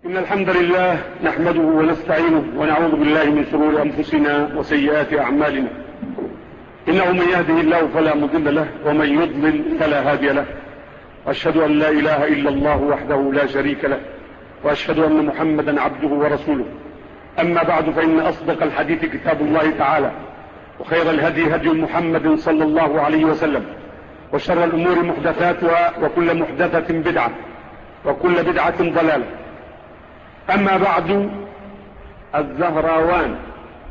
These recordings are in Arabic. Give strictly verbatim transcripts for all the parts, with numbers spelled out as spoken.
إن الحمد لله نحمده ونستعينه ونعوذ بالله من شرور أنفسنا وسيئات أعمالنا. إنه من يهده الله فلا مضل له ومن يضلل فلا هادي له. وأشهد أن لا إله إلا الله وحده لا شريك له، وأشهد أن محمدا عبده ورسوله. أما بعد، فإن أصدق الحديث كتاب الله تعالى، وخير الهدي هدي محمد صلى الله عليه وسلم، وشر الأمور محدثاتها، وكل محدثة بدعة، وكل بدعة ضلالة. أما بعد، الزهراوان،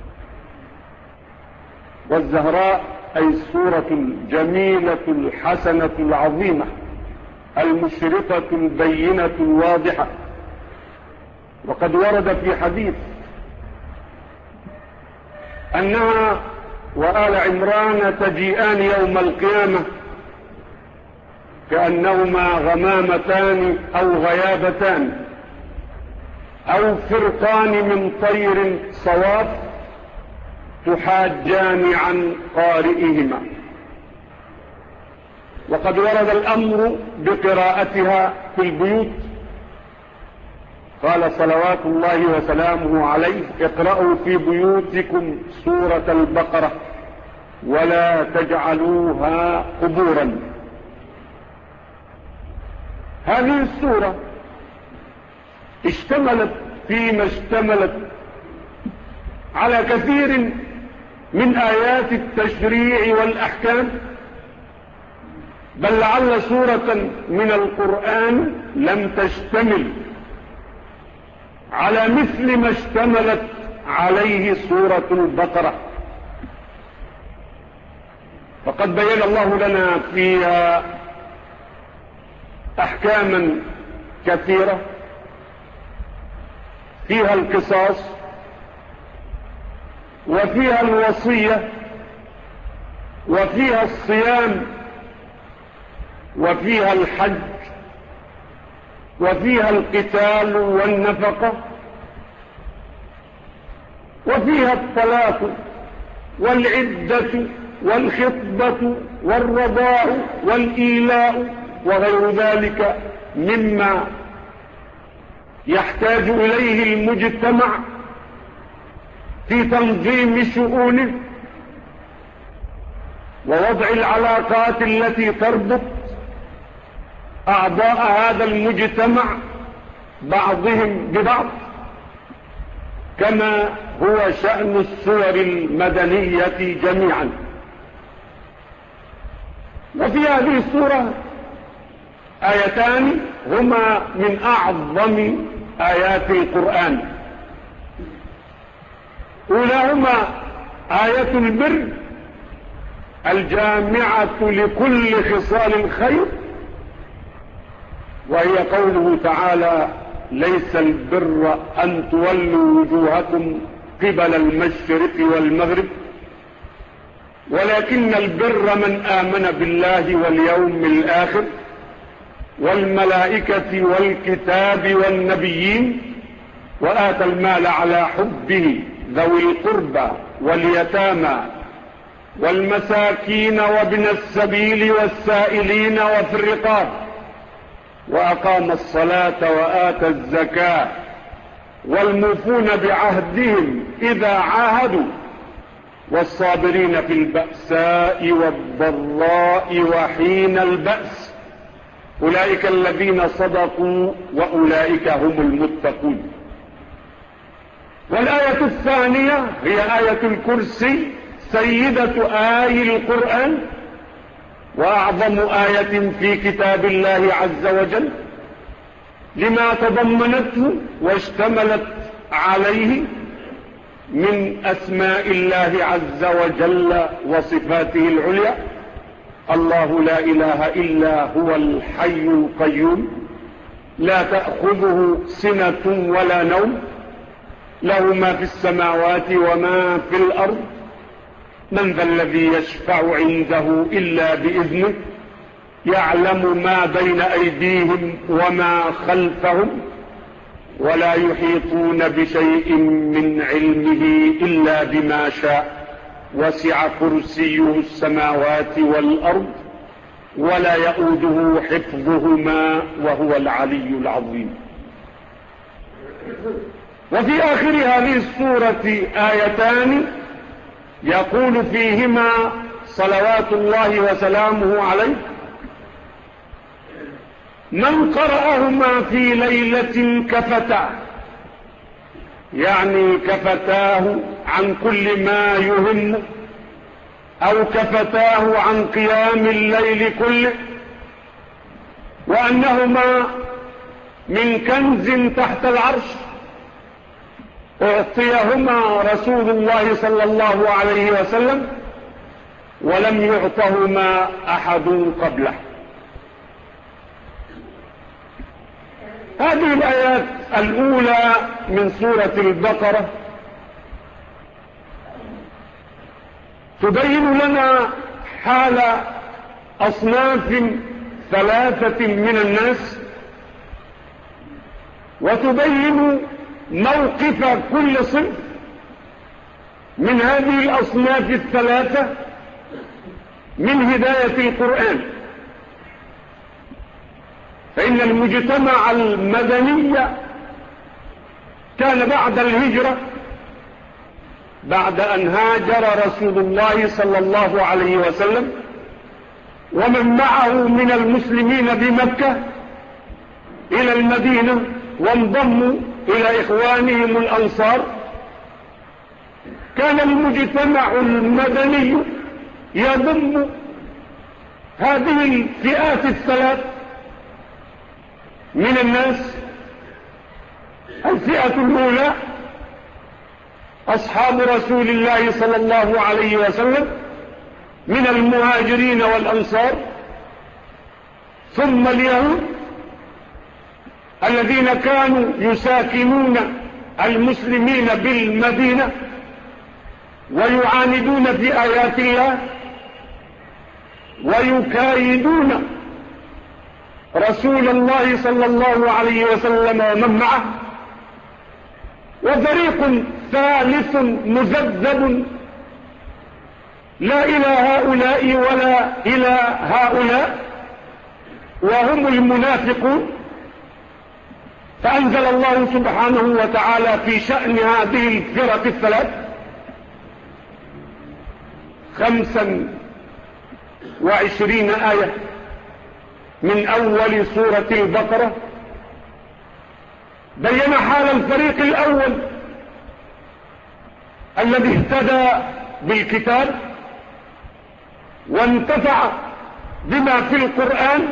والزهراء أي الصورة الجميلة الحسنة العظيمة المشرقة البينة الواضحة. وقد ورد في حديث أنها وآل عمران تجيئان يوم القيامة كأنهما غمامتان أو غيابتان أو فرقان من طير صواف تحاجان عن قارئهما. وقد ورد الأمر بقراءتها في البيوت. قال صلوات الله وسلامه عليه: اقرأوا في بيوتكم سورة البقرة ولا تجعلوها قبورا. هذه السورة اشتملت فيما اشتملت على كثير من آيات التشريع والأحكام، بل لعل سورة من القرآن لم تشتمل على مثل ما اشتملت عليه سورة البقرة. فقد بين الله لنا فيها أحكاما كثيرة، فيها القصاص، وفيها الوصية، وفيها الصيام، وفيها الحج، وفيها القتال والنفقة، وفيها الطلاق والعدة والخطبة والرضاع والإيلاء وغير ذلك مما يحتاج إليه المجتمع في تنظيم شؤونه ووضع العلاقات التي تربط أعضاء هذا المجتمع بعضهم ببعض، كما هو شأن السور المدنية جميعا. وفي هذه السورة آيتان هما من أعظم آيات القرآن. أولاهما آية البر الجامعة لكل خصال الخير، وهي قوله تعالى: ليس البر أن تولوا وجوهكم قبل المشرق والمغرب، ولكن البر من آمن بالله واليوم الآخر والملائكة والكتاب والنبيين وآتى المال على حبه ذوي القربى واليتامى والمساكين وابن السبيل والسائلين وفي الرقاب وأقام الصلاة وآتى الزكاة والموفون بعهدهم إذا عاهدوا والصابرين في البأساء والضراء وحين البأس أولئك الذين صدقوا وأولئك هم المتقون. والآية الثانية هي آية الكرسي، سيدة آي القرآن وأعظم آية في كتاب الله عز وجل لما تضمنته واشتملت عليه من أسماء الله عز وجل وصفاته العليا. الله لا إله إلا هو الحي القيوم، لا تأخذه سنة ولا نوم، له ما في السماوات وما في الأرض. من ذا الذي يشفع عنده إلا بإذنه، يعلم ما بين أيديهم وما خلفهم، ولا يحيطون بشيء من علمه إلا بما شاء، وسع كرسيه السماوات والأرض ولا يؤوده حفظهما وهو العلي العظيم. وفي آخر هذه السورة آيتان يقول فيهما صلوات الله وسلامه عليه: من قرأهما في ليلة كفتا، يعني كفتاه عن كل ما يهم، أو كفتاه عن قيام الليل كله، وأنهما من كنز تحت العرش أعطيهما رسول الله صلى الله عليه وسلم ولم يعطهما أحد قبله. هذه الآيات الأولى من سورة البقرة تبين لنا حال أصناف ثلاثة من الناس، وتبين موقف كل صنف من هذه الأصناف الثلاثة من هداية القرآن. فإن المجتمع المدني كان بعد الهجرة، بعد أن هاجر رسول الله صلى الله عليه وسلم ومن معه من المسلمين بمكة إلى المدينة وانضموا إلى إخوانهم الأنصار، كان المجتمع المدني يضم هذه الفئات الثلاث من الناس. الفئة الأولى أصحاب رسول الله صلى الله عليه وسلم من المهاجرين والأنصار، ثم اليهود الذين كانوا يساكنون المسلمين بالمدينة ويعاندون في آيات الله ويكايدون رسول الله صلى الله عليه وسلم ومن معه. وفريق ثالث مذبذب لا إلى هؤلاء ولا إلى هؤلاء، وهم المنافقون. فأنزل الله سبحانه وتعالى في شأن هذه الفرق الثلاث خمسا وعشرين آية من أول سورة البقرة، بين حال الفريق الأول الذي اهتدى بالكتاب وانتفع بما في القرآن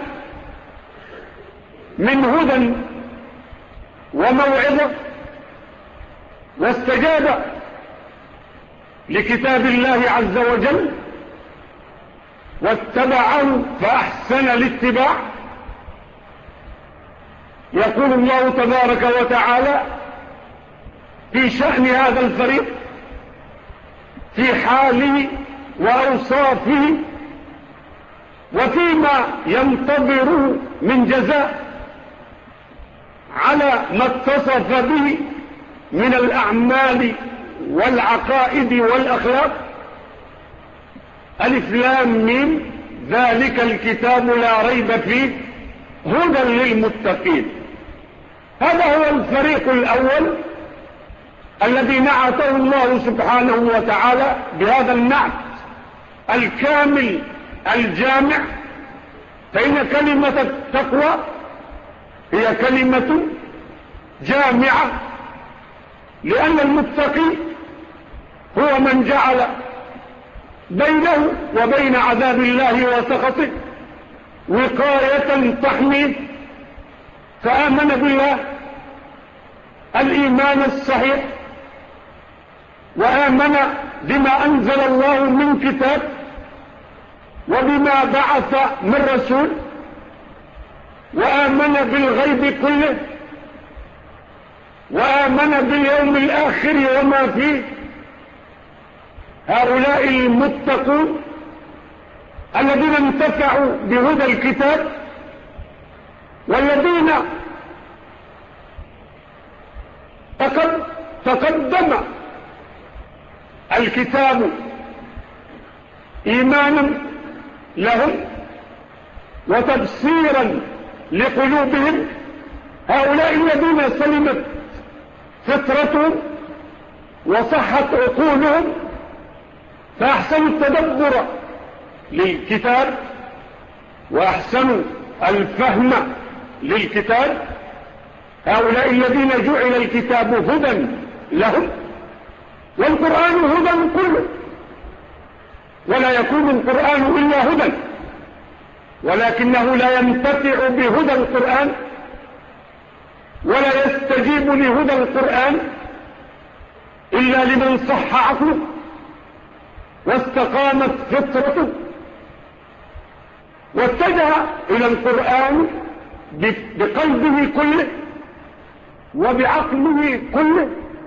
من هدى وموعظة، واستجاب لكتاب الله عز وجل واتبعه فأحسن الاتباع. يقول الله تبارك وتعالى في شأن هذا الفريق في حاله وأوصافه وفيما ينتظره من جزاء على ما اتصف به من الأعمال والعقائد والأخلاق. ألف لام ميم، ذلك الكتاب لا ريب فيه هدى للمتقين. هذا هو الفريق الأول الذي نعته الله سبحانه وتعالى بهذا النعت الكامل الجامع. فإن كلمة التقوى هي كلمة جامعة، لأن المتقي هو من جعل بينه وبين عذاب الله وسخطه وقاية تحميه، فآمن بالله الإيمان الصحيح، وآمن بما أنزل الله من كتاب وبما بعث من رسول، وآمن بالغيب كله، وآمن باليوم الآخر وما فيه. هؤلاء المتقون الذين انتفعوا بهدى الكتاب، والذين تقدم الكتاب إيمانا لهم وتبصيرا لقلوبهم. هؤلاء الذين سلمت فطرتهم وصحت عقولهم فأحسنوا التدبر للكتاب وأحسنوا الفهم للكتاب. هؤلاء الذين جعل الكتاب هدى لهم، والقرآن هدى كله، ولا يكون القرآن إلا هدى، ولكنه لا ينتفع بهدى القرآن ولا يستجيب لهدى القرآن إلا لمن صح عقله واستقامت فطرته واتجه إلى القرآن بقلبه كله وبعقله كله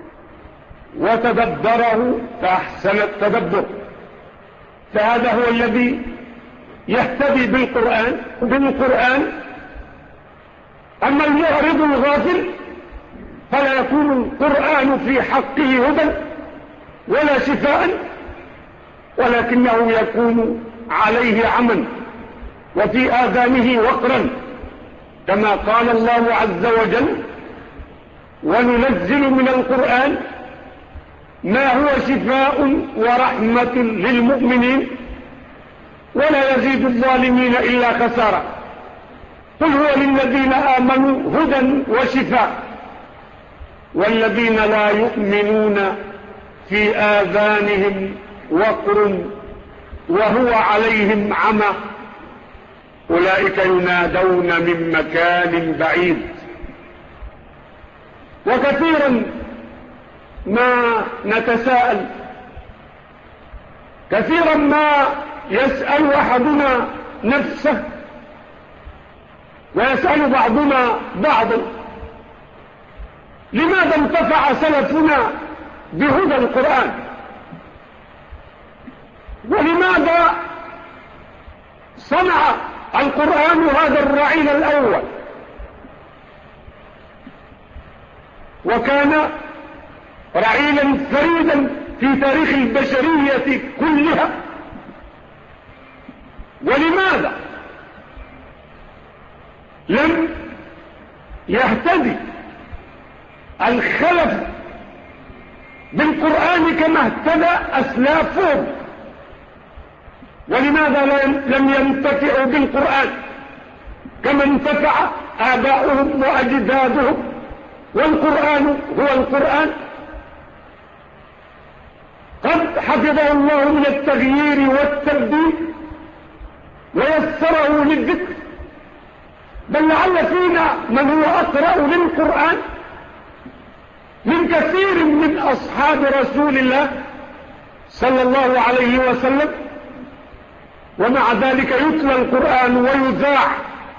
وتدبره فأحسن التدبر. فهذا هو الذي يهتدي بالقرآن بالقرآن أما المعرض الغافل فلا يكون القرآن في حقه هدى ولا شفاء، ولكنه يكون عليه عمى وفي آذانه وقرا، كما قال الله عز وجل: وننزل من القرآن ما هو شفاء ورحمة للمؤمنين ولا يزيد الظالمين إلا خسارة. قل هو للذين آمنوا هدى وشفاء، والذين لا يؤمنون في آذانهم وقر وهو عليهم عمى أولئك ينادون من مكان بعيد. وكثيرا ما نتساءل، كثيرا ما يسأل أحدنا نفسه ويسأل بعضنا بعضا: لماذا انتفع سلفنا بهدى القرآن؟ ولماذا صنع القرآن هذا الرعيل الأول وكان رعيلا فريدا في تاريخ البشرية كلها؟ ولماذا لم يهتدي الخلف بالقرآن كما اهتدى أسلافهم؟ ولماذا لم ينتفعوا بالقرآن كما انتفع آباؤهم وأجدادهم؟ والقرآن هو القرآن قد حفظه الله من التغيير والتبديل ويسره للذكر، بل لعل فينا من هو أقرأ للقرآن من كثير من أصحاب رسول الله صلى الله عليه وسلم، ومع ذلك يتلى القرآن ويذاع،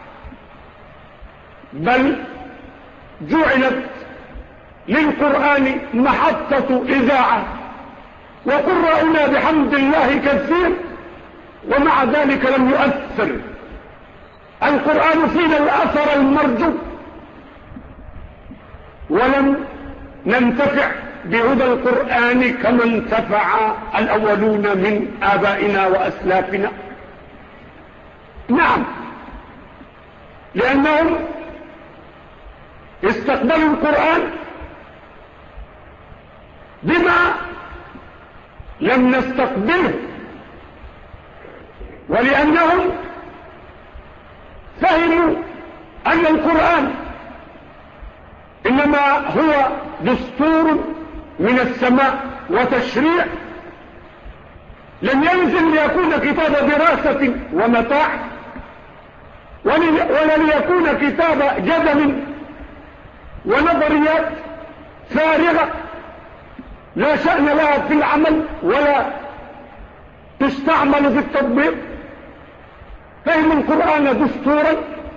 بل جعلت للقرآن محطة إذاعة وقراؤنا بحمد الله كثير، ومع ذلك لم يؤثر القرآن فينا الأثر المرجو، ولم ننتفع بهدى القرآن كما انتفع الأولون من آبائنا وأسلافنا. نعم، لأنهم استقبلوا القرآن بما لم نستقبله، ولأنهم فهموا أن القرآن إنما هو دستور من السماء وتشريع لم ينزل ليكون كتاب دراسة ومتاع، ولا ليكون كتاب جدل ونظريات فارغة لا شأن لها في العمل ولا تستعمل في التطبيق. فهم القرآن دستورا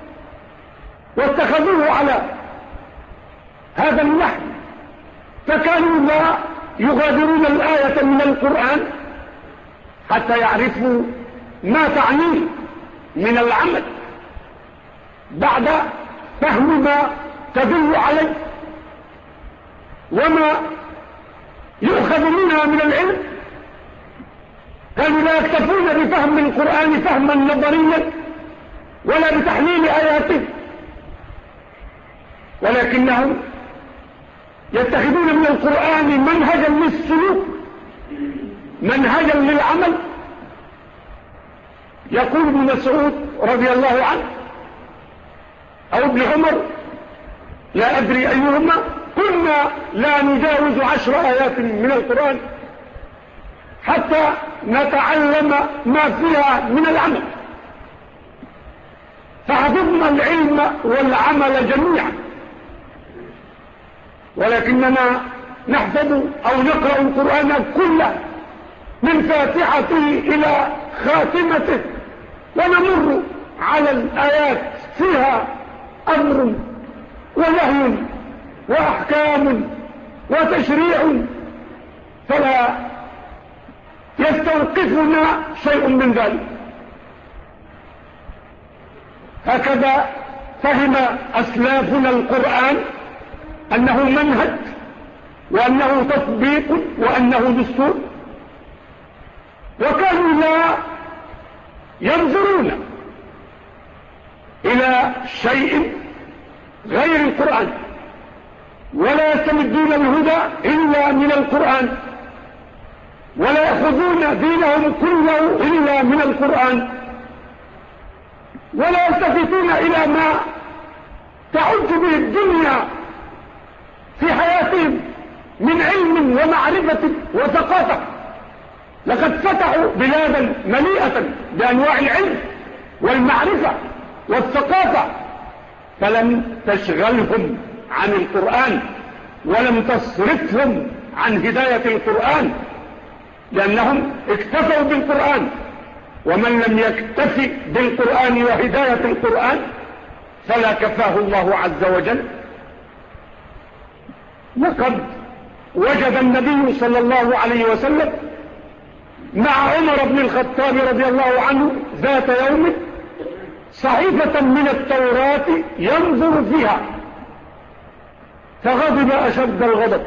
واتخذوه على هذا النحو، فكانوا لا يغادرون الآية من القرآن حتى يعرفوا ما تعنيه من العمل بعد فهم ما تدل عليه وما يؤخذ منها من العلم. كانوا لا يكتفون بفهم القرآن فهما نظريا ولا بتحليل آياته، ولكنهم يتخذون من القرآن منهجا للسلوك، منهجا للعمل. يقول ابن مسعود رضي الله عنه أو ابن عمر لا أدري أيهما: كنا لا نجاوز عشر آيات من القرآن حتى نتعلم ما فيها من العمل، فحفظنا العلم والعمل جميعا. ولكننا نحفظ أو نقرأ القرآن كله من فاتحته إلى خاتمته، ونمر على الآيات فيها أمر ونهي وأحكام وتشريع، فلا يستوقفنا شيء من ذلك. هكذا فهم أسلافنا القرآن أنه منهج، وأنه تطبيق، وأنه دستور، وكانوا لا ينظرون إلى شيء غير القرآن، ولا يستمدون الهدى إلا من القرآن، ولا يأخذون دينهم كله إلا من القرآن، ولا يلتفتون إلى ما تعج به الدنيا في حياتهم من علم ومعرفة وثقافة. لقد فتحوا بلادا مليئة بأنواع العلم والمعرفة والثقافة، فلم تشغلهم عن القرآن ولم تصرفهم عن هداية القرآن، لأنهم اكتفوا بالقرآن. ومن لم يكتفي بالقرآن وهداية القرآن فلا كفاه الله عز وجل. لقد وجد النبي صلى الله عليه وسلم مع عمر بن الخطاب رضي الله عنه ذات يوم صحيفة من التوراة ينظر فيها، فغضب أشد الغضب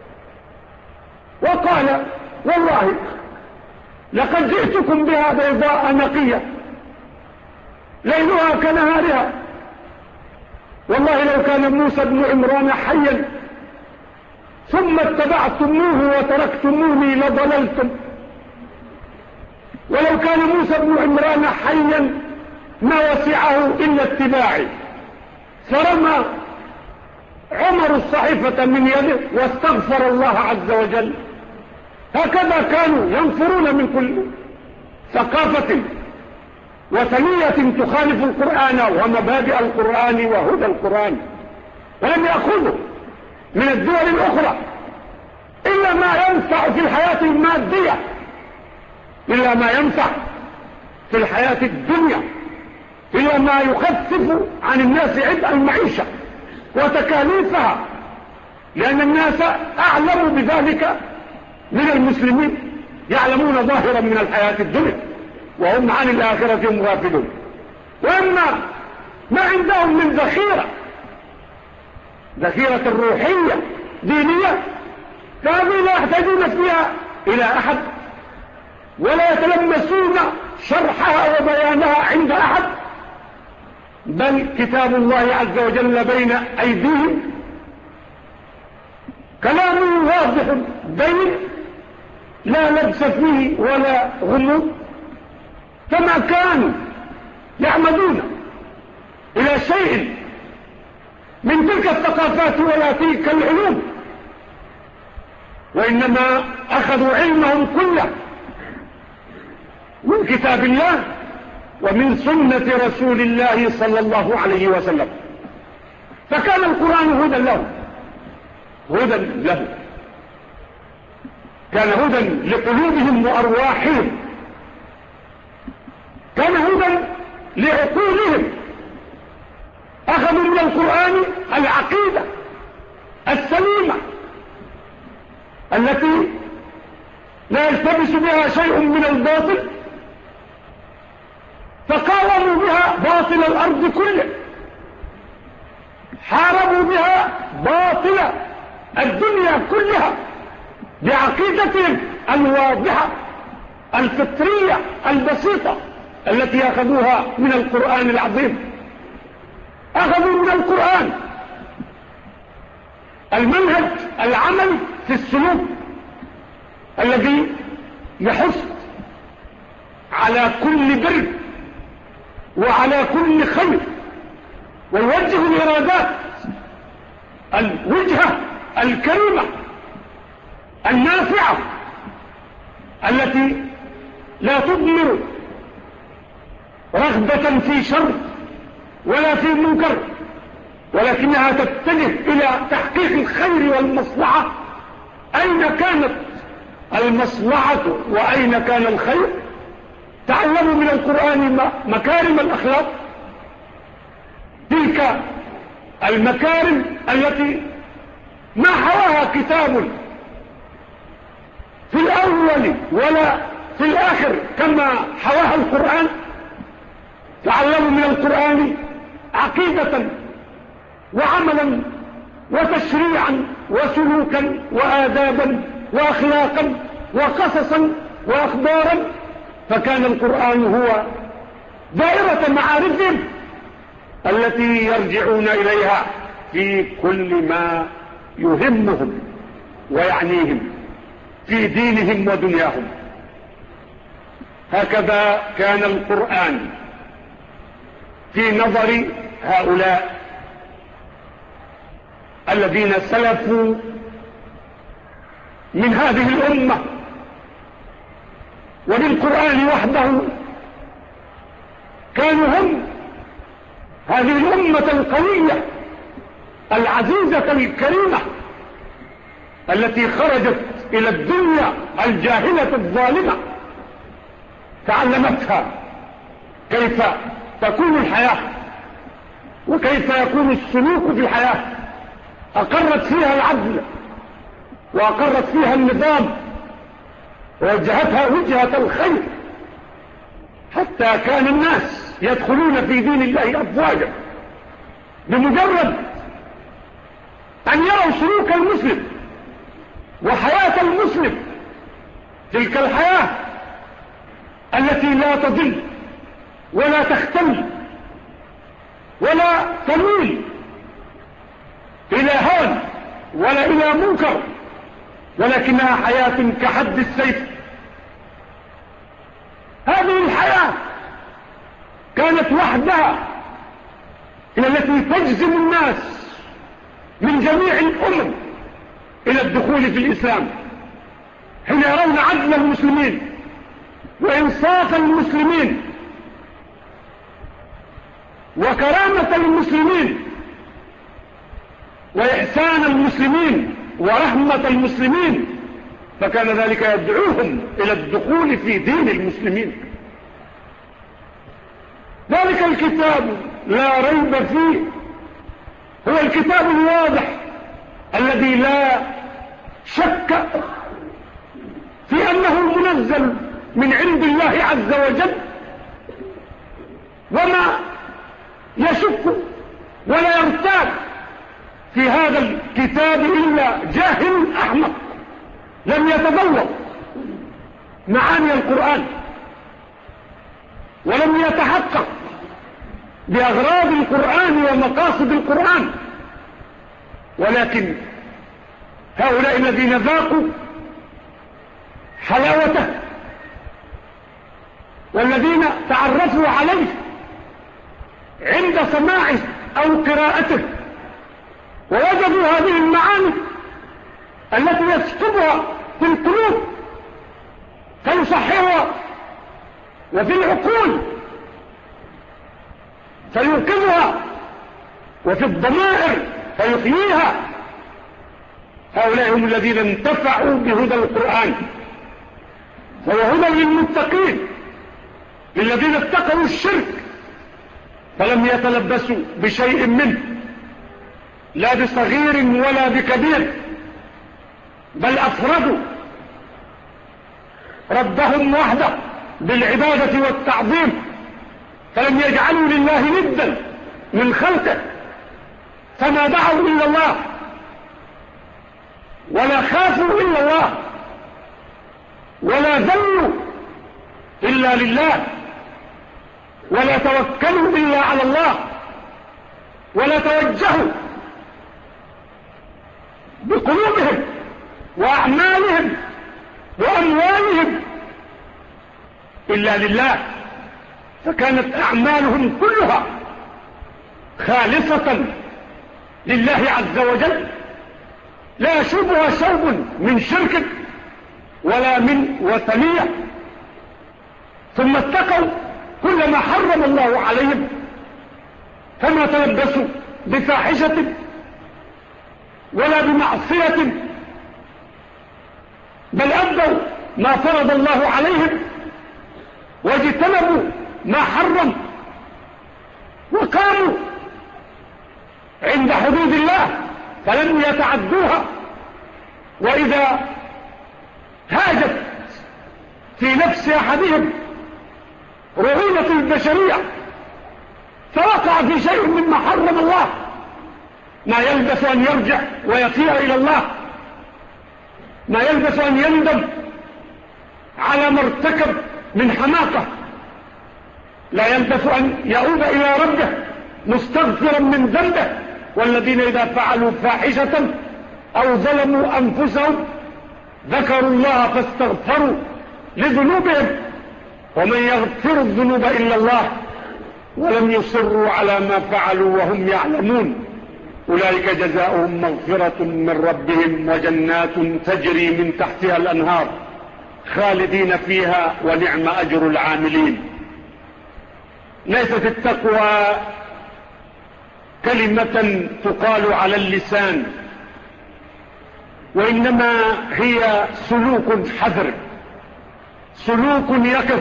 وقال: والله لقد جئتكم بها بيضاء نقية ليلها كنهارها، والله لو كان موسى بن عمران حيا ثم اتبعتموه وتركتموني لضللتم، ولو كان موسى بن عمران حيا ما وسعه إلا اتباعي. فرمى عمر الصحيفة من يده واستغفر الله عز وجل. هكذا كانوا ينفرون من كل ثقافة وثنية تخالف القرآن ومبادئ القرآن وهدى القرآن، ولم يأخذوا من الدول الأخرى إلا ما ينفع في الحياة المادية، إلا ما ينفع في الحياة الدنيا، إلا ما يخفف عن الناس عبء المعيشة وتكاليفها، لأن الناس أعلم بذلك من المسلمين، يعلمون ظاهرا من الحياة الدنيا وهم عن الآخرة هم غافلون. وإما ما عندهم من ذخيرة، ذخيرة الروحية دينية، فهذه لا يحتاجون فيها إلى أحد، ولا يتلمسون شرحها وبيانها عند أحد، بل كتاب الله عز وجل بين أيديهم، كلام واضح بين لا لبس فيه ولا غموض. فما كانوا يعمدون إلى شيء من تلك الثقافات ولا تلك العلوم، وإنما أخذوا علمهم كله من كتاب الله ومن سنة رسول الله صلى الله عليه وسلم. فكان القرآن هدى له، هدى له كان هدى لقلوبهم وأرواحهم، كان هدى لعقولهم. أخذوا من القرآن العقيدة السليمة التي لا يلتبس بها شيء من الباطل، فقاوموا بها باطل الأرض كله، حاربوا بها باطل الدنيا كلها بعقيدتهم الواضحة الفطرية البسيطة التي أخذوها من القرآن العظيم. أخذوا من القرآن المنهج العملي في السلوك الذي يحث على كل بر وعلى كل خير، ويوجه الإرادات الوجهة الكريمة النافعة التي لا تضمر رغبة في شر ولا في منكر، ولكنها تتجه إلى تحقيق الخير والمصلحة أين كانت المصلحة وأين كان الخير. تعلموا من القرآن مكارم الأخلاق، تلك المكارم التي ما حواها كتاب في الأول ولا في الآخر كما حواها القرآن. تعلموا من القرآن عقيدة وعملا وتشريعا وسلوكا وآدابا وأخلاقا وقصصا وأخبارا، فكان القرآن هو دائرة معارفهم التي يرجعون إليها في كل ما يهمهم ويعنيهم في دينهم ودنياهم. هكذا كان القرآن في نظر هؤلاء الذين سلفوا من هذه الأمة وبالقرآن وحده. كانوا هم هذه الأمة القوية العزيزة الكريمة التي خرجت إلى الدنيا الجاهلة الظالمة، تعلمتها كيف تكون الحياة وكيف يكون السلوك في الحياة، أقرت فيها العدل وأقرت فيها النظام ووجهتها وجهة الخير، حتى كان الناس يدخلون في دين الله أفواجا بمجرد أن يروا سلوك المسلم وحياة المسلم، تلك الحياة التي لا تضل ولا تختل ولا تميل إلى هوى ولا إلى منكر، ولكنها حياة كحد السيف. هذه الحياة كانت وحدها هي التي تجذب الناس من جميع الأمم إلى الدخول في الإسلام، حين يرون عدل المسلمين وإنصاف المسلمين وكرامة المسلمين وإحسان المسلمين ورحمة المسلمين، فكان ذلك يدعوهم إلى الدخول في دين المسلمين. ذلك الكتاب لا ريب فيه هو الكتاب الواضح الذي لا شك في أنه منزل من عند الله عز وجل، وما يشك ولا يرتاب في هذا الكتاب إلا جاهل أحمق لم يتذوق معاني القرآن ولم يتحقق بأغراض القرآن ومقاصد القرآن. ولكن هؤلاء الذين ذاقوا حلاوته والذين تعرفوا عليه عند سماعه أو قراءته ووجدوا هذه المعاني التي يسكبها في القلوب فيصححها وفي العقول فيوقظها وفي الضمائر فيحييها، هؤلاء هم الذين انتفعوا بهدى القرآن، فهو هدى للمتقين للذين اتقوا الشرك فلم يتلبسوا بشيء منه لا بصغير ولا بكبير، بل أفردوا ربهم وحده بالعبادة والتعظيم، فلم يجعلوا لله ندا من خلقه، فما دعوا إلا الله ولا خافوا إلا الله ولا ذلوا إلا لله ولا توكلوا إلا على الله ولا توجهوا بقلوبهم وأعمالهم وأموالهم إلا لله، فكانت أعمالهم كلها خالصة لله عز وجل، لا يشوبها شوب من شرك ولا من وثنية. ثم اتقوا كل ما حرم الله عليهم، فما تلبسوا بفاحشة ولا بمعصية، بل أدوا ما فرض الله عليهم واجتنبوا ما حرم، وقاموا عند حدود الله فلم يتعدوها. وإذا هاجت في نفس أحدهم رعونة البشرية فوقع في شيء مما حرم الله، ما يلبث أن يرجع ويفيء إلى الله، ما يلبث أن يندم على ما ارتكب من حماقة، لا يلبث أن يعود إلى ربه مستغفرا من ذنبه. والذين إذا فعلوا فاحشة أو ظلموا أنفسهم ذكروا الله فاستغفروا لذنوبهم ومن يغفر الذنوب إلا الله ولم يصروا على ما فعلوا وهم يعلمون أولئك جزاؤهم مغفرة من ربهم وجنات تجري من تحتها الأنهار خالدين فيها ونعم أجر العاملين. ليست التقوى كلمة تقال على اللسان، وإنما هي سلوك حذر، سلوك يقظ،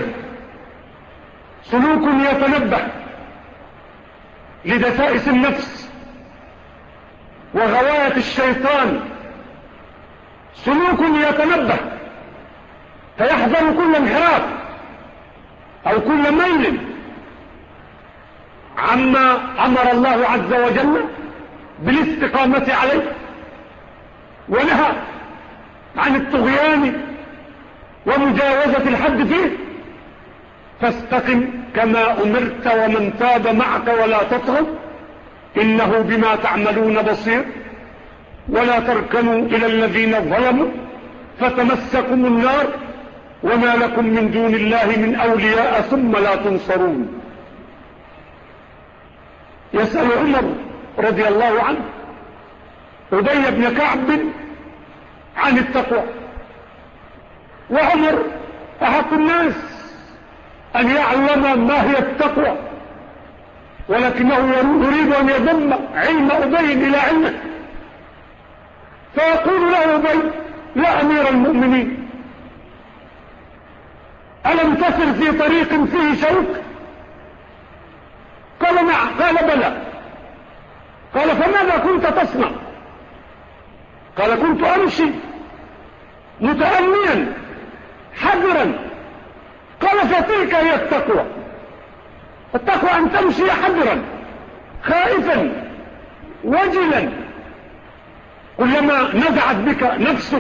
سلوك يتنبه لدسائس النفس وغواية الشيطان، سلوك يتنبه فيحذر كل انحراف أو كل ميل عما أمر الله عز وجل بالاستقامة عليه، ونهى عن الطغيان ومجاوزة الحد فيه. فاستقم كما أمرت ومن تاب معك ولا تطغوا إنه بما تعملون بصير، ولا تركنوا إلى الذين ظلموا فتمسكم النار وما لكم من دون الله من أولياء ثم لا تنصرون. يسأل عمر رضي الله عنه أبي بن كعب عن التقوى، وعمر أحق الناس أن يعلم ما هي التقوى، ولكنه يريد أن يضم علم أبي إلى علمه، فيقول له أبي: لا أمير المؤمنين، ألم تسر في طريق فيه شوك؟ قال: نعم. قال: بلى. قال: فماذا كنت تصنع؟ قال: كنت أمشي متأميا حذرا. قال: فتلك هي التقوى، التقوى أن تمشي حذرا خائفا وجلا، كلما نزعت بك نفسك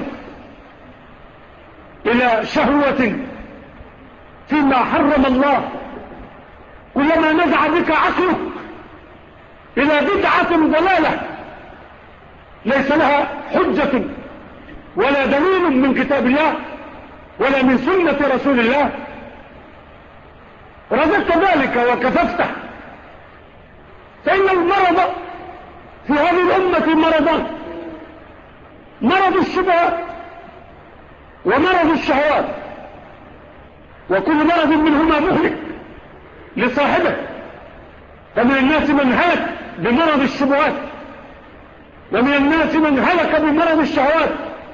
إلى شهوة فيما حرم الله، كلما نزع بك عقلك إلى بدعة ضلالة ليس لها حجة ولا دليل من كتاب الله ولا من سنة رسول الله، رزقت ذلك وكففته. فإن المرض في هذه الأمة مرضان: مرض الشبهات ومرض الشهوات، وكل مرض منهما مهلك لصاحبه. فمن الناس من هلك بمرض الشبهات، ومن الناس من هلك بمرض الشهوات.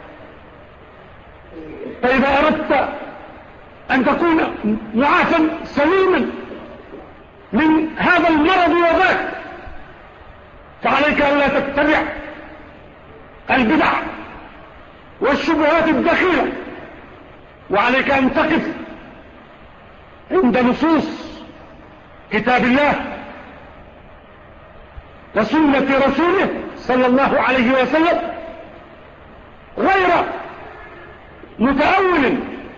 فإذا أردت أن تكون معافى سليما من هذا المرض وذاك فعليك ألا تتبع البدع والشبهات الدخيلة، وعليك أن تقف عند نصوص كتاب الله وسنة رسوله صلى الله عليه وسلم، غير متأول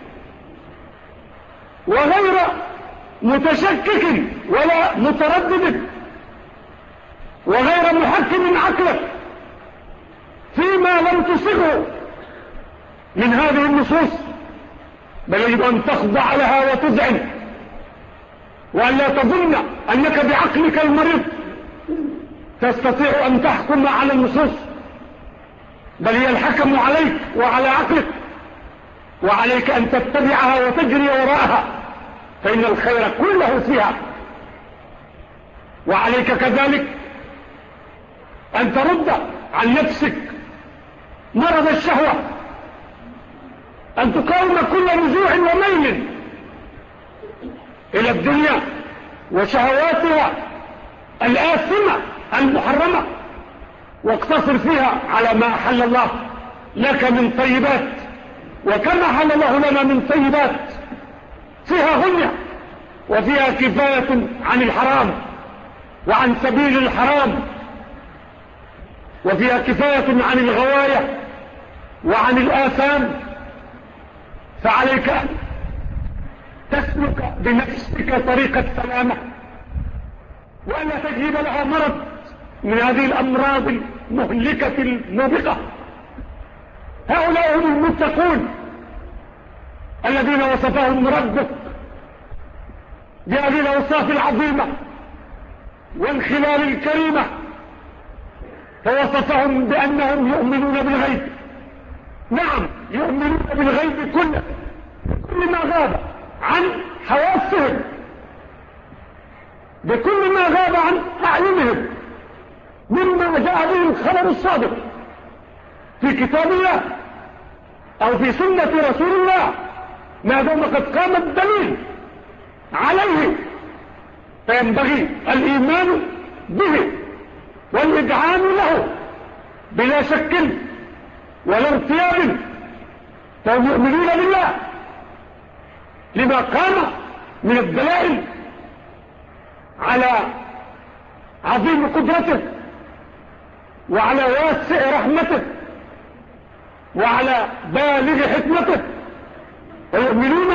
وغير متشكك ولا متردد وغير محكم عقلك في بما لم تصره من هذه النصوص، بل يجب أن تخضع لها وتذعن، وأن لا تظن أنك بعقلك المريض تستطيع أن تحكم على النصوص، بل هي الحكم عليك وعلى عقلك، وعليك أن تتبعها وتجري وراءها، فإن الخير كله فيها. وعليك كذلك أن ترد عن نفسك مرض الشهوة، أن تقاوم كل نزوع وميل إلى الدنيا وشهواتها الآثمة المحرمة، واقتصر فيها على ما أحل الله لك من طيبات، وكما أحل الله لنا من طيبات فيها غنية وفيها كفاية عن الحرام وعن سبيل الحرام، وفيها كفاية عن الغواية وعن الآثام. فعليك أن تسلك بنفسك طريق السلامة، وألا تجيب لها مرض من هذه الأمراض المهلكة الموبقة. هؤلاء هم المتقون الذين وصفهم ربك بهذه الأوصاف العظيمة والخلال الكريمة، فوصفهم بأنهم يؤمنون بالغيب. نعم، يؤمنون بالغيب كله، بكل ما غاب عن حواسهم، بكل ما غاب عن أعينهم مما جاء به الخبر الصادق في كتاب الله أو في سنة رسول الله، ما دام قد قام الدليل عليه، فينبغي الإيمان به والإذعان له بلا شك ولا ارتياب. فهم يؤمنون بالله لما قام من الدلائل على عظيم قدرته وعلى واسع رحمته وعلى بالغ حكمته، ويؤمنون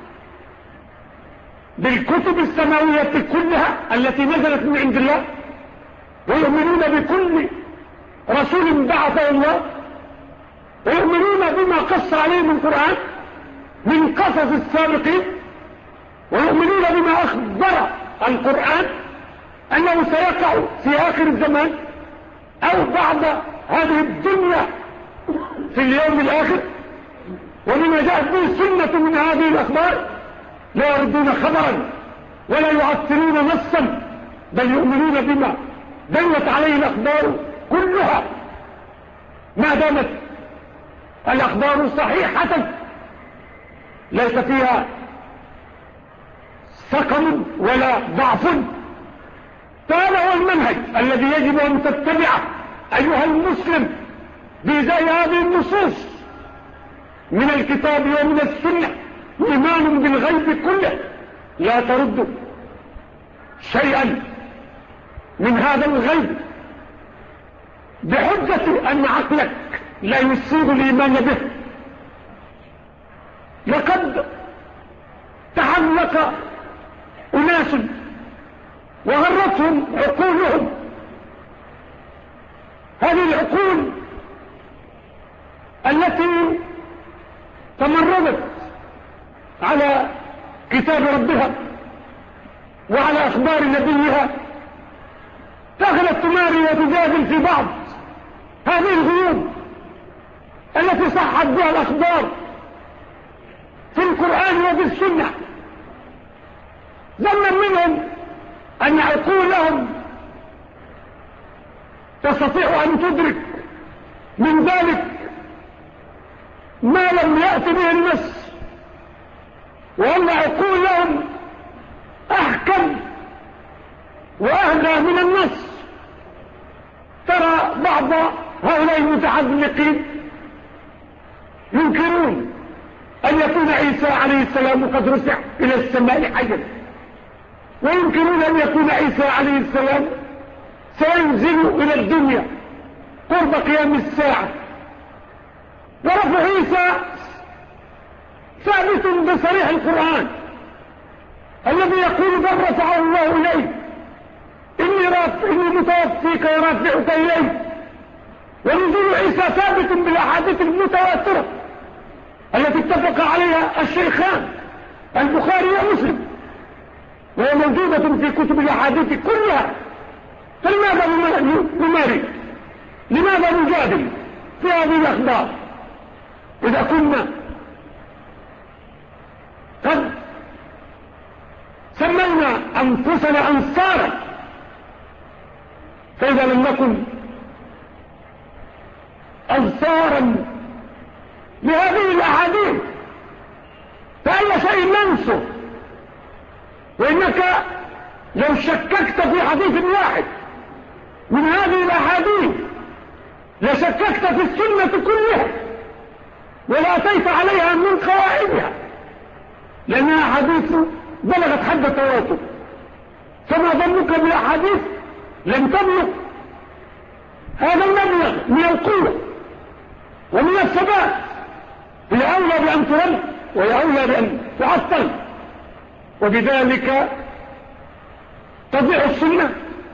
بالكتب السماوية كلها التي نزلت من عند الله، ويؤمنون بكل رسول بعثه الله، ويؤمنون بما قص عليهم القرآن من قصص السابقين، ويؤمنون بما أخبر القرآن أنه سيقع في آخر الزمان أو بعد هذه الدنيا في اليوم الآخر، وبما جاءت به السنة من هذه الأخبار. لا يردون خبرا ولا يعطلون نصا، بل يؤمنون بما دلت عليه الأخبار كلها، ما دامت الأخبار صحيحة ليس فيها سقم ولا ضعف. هذا هو المنهج الذي يجب أن تتبعه أيها المسلم بإزاء هذه النصوص من الكتاب ومن السنة. إيمان بالغيب كله، لا ترد شيئا من هذا الغيب بحجة أن عقلك لا يصيب الإيمان به. لقد تحلق أناس وغرتهم عقولهم، هذه العقول التي تمردت على كتاب ربها وعلى أخبار نبيها دخلت تماري وتجادل في بعض هذه الغيوب التي صحت بها الأخبار في القرآن وفي السنة، ظنا منهم أن عقولهم تستطيع أن تدرك من ذلك ما لم يأتي به النص، وأن عقولهم أحكم وأهدى من النص. ترى بعض هؤلاء المتحذلقين ينكرون أن يكون عيسى عليه السلام قد رفع إلى السماء حيا، وينكرون أن يكون عيسى عليه السلام سينزل إلى الدنيا قرب قيام الساعة. ورفع عيسى ثابت بصريح القرآن الذي يقول بل رفعه الله إليه، إني, إني متوفيك ورافعك إليه. ونزول عيسى ثابت بالأحاديث المتواترة التي اتفق عليها الشيخان البخاري ومسلم، وهي موجودة في كتب الأحاديث كلها. فلماذا نماري؟ لماذا نجادل في هذه الأخبار إذا كنا قد سمينا أنفسنا أنصارا؟ فإذا لم نكن أنصارا لهذه الأحاديث فأي شيء ننسو. وإنك لو شككت في حديث واحد من هذه الأحاديث لشككت في السنة كلها ولا أتيت عليها من قواعدها، لأنها حديث بلغت حد التواتر. فما ظنك بالأحاديث لم تبلغ هذا المبلغ من القوة ومن الثبات؟ هي أولى بأن ترد وهي أولى بأن تعطل، وبذلك تضيع السنة،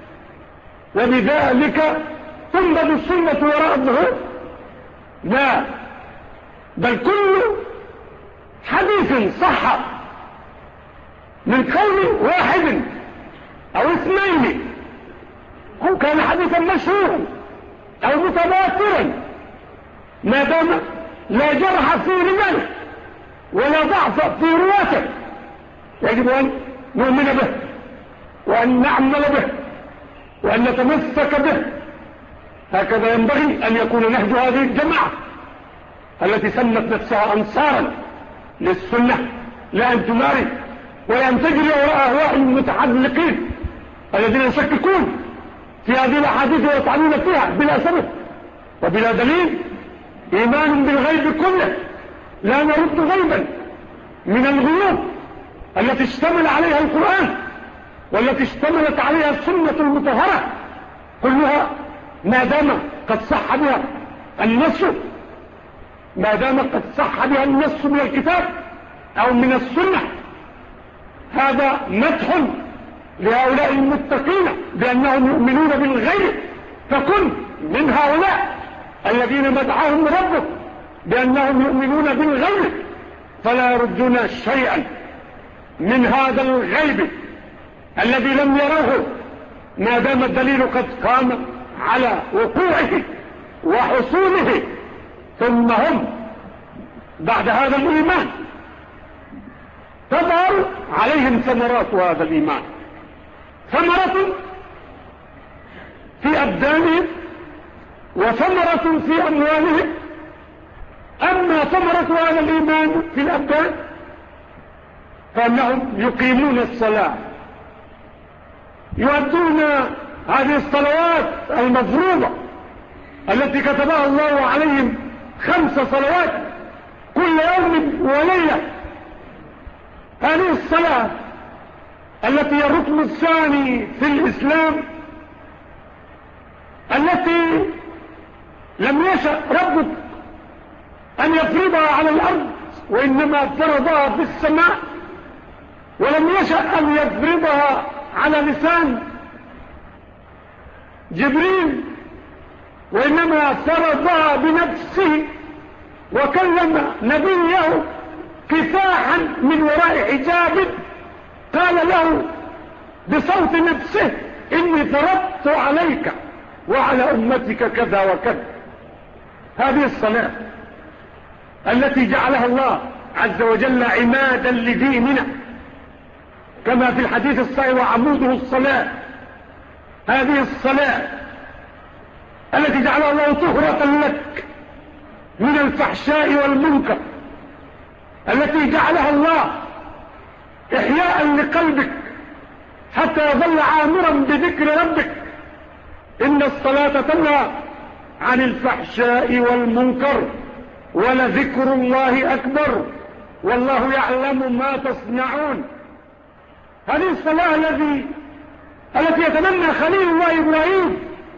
وبذلك تنبذ السنة وراء الظهور. لا، بل كل حديث صح من قول واحد أو اثنين أو كان حديثا مشهورا أو متواترا ما دام لا جرح في رجاله ولا ضعف في رواته يجب أن نؤمن به وأن نعمل به وأن نتمسك به. هكذا ينبغي أن يكون نهج هذه الجماعة التي سمت نفسها أنصارا للسنة، لا أن تماري ولا أن تجري وراء أهواء المتحذلقين الذين يشككون في هذه الأحاديث ويطعنون فيها بلا سبب وبلا دليل. إيمان بالغيب كله، لا نرد غيبا من الغيوب التي اشتمل عليها القرآن والتي اشتملت عليها السنة المطهرة كلها، ما دام قد صح بها النص ما دام قد صح بها النص من الكتاب أو من السنة. هذا مدح لهؤلاء المتقين بأنهم يؤمنون بالغيب، فكن من هؤلاء الذين مدعاهم ربك بأنهم يؤمنون بالغيب فلا يردون شيئا من هذا الغيب الذي لم يروه ما دام الدليل قد قام على وقوعه وحصوله. ثم هم بعد هذا الإيمان تظهر عليهم ثمرات هذا الإيمان، ثمرة في أبدانهم وثمرة في أموالهم. أما ثمرة هذا الإيمان في الأبدان فأنهم يقيمون الصلاة، يؤدون هذه الصلوات المفروضة التي كتبها الله عليهم، خمس صلوات كل يوم وليلة. هذه الصلاة التي هي الركن الثاني في الإسلام، التي لم يشأ ربك أن يفرضها على الأرض وإنما فرضها في السماء، ولم يشأ أن يفرضها على لسان جبريل وإنما فرضها بنفسه وكلم نبيه كفاحا من وراء حجاب قال له بصوت نفسه إني فرضت عليك وعلى أمتك كذا وكذا. هذه الصلاة التي جعلها الله عز وجل عمادا لديننا كما في الحديث الصحيح وعموده الصلاة. هذه الصلاة التي جعلها الله طهرة لك من الفحشاء والمنكر، التي جعلها الله إحياء لقلبك حتى يظل عامرا بذكر ربك. إن الصلاة تنهى عن الفحشاء والمنكر ولذكر الله أكبر والله يعلم ما تصنعون. هذه الصلاة الذي التي يتمنى خليل الله إبراهيم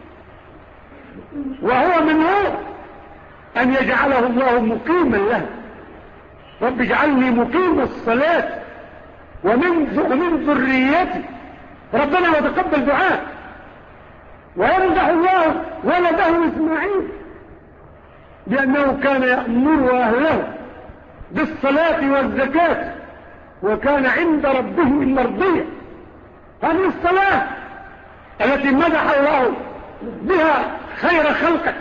وهو من هو أن يجعله الله مقيما له. رب اجعلني مقيم الصلاة ومن ومن ذريتي. ربنا وتقبل دعاء. ويمدح الله ولده إسماعيل بأنه كان يأمر أهله بالصلاة والزكاة وكان عند ربه مرضيا. هذه الصلاة التي مدح الله بها خير خلقه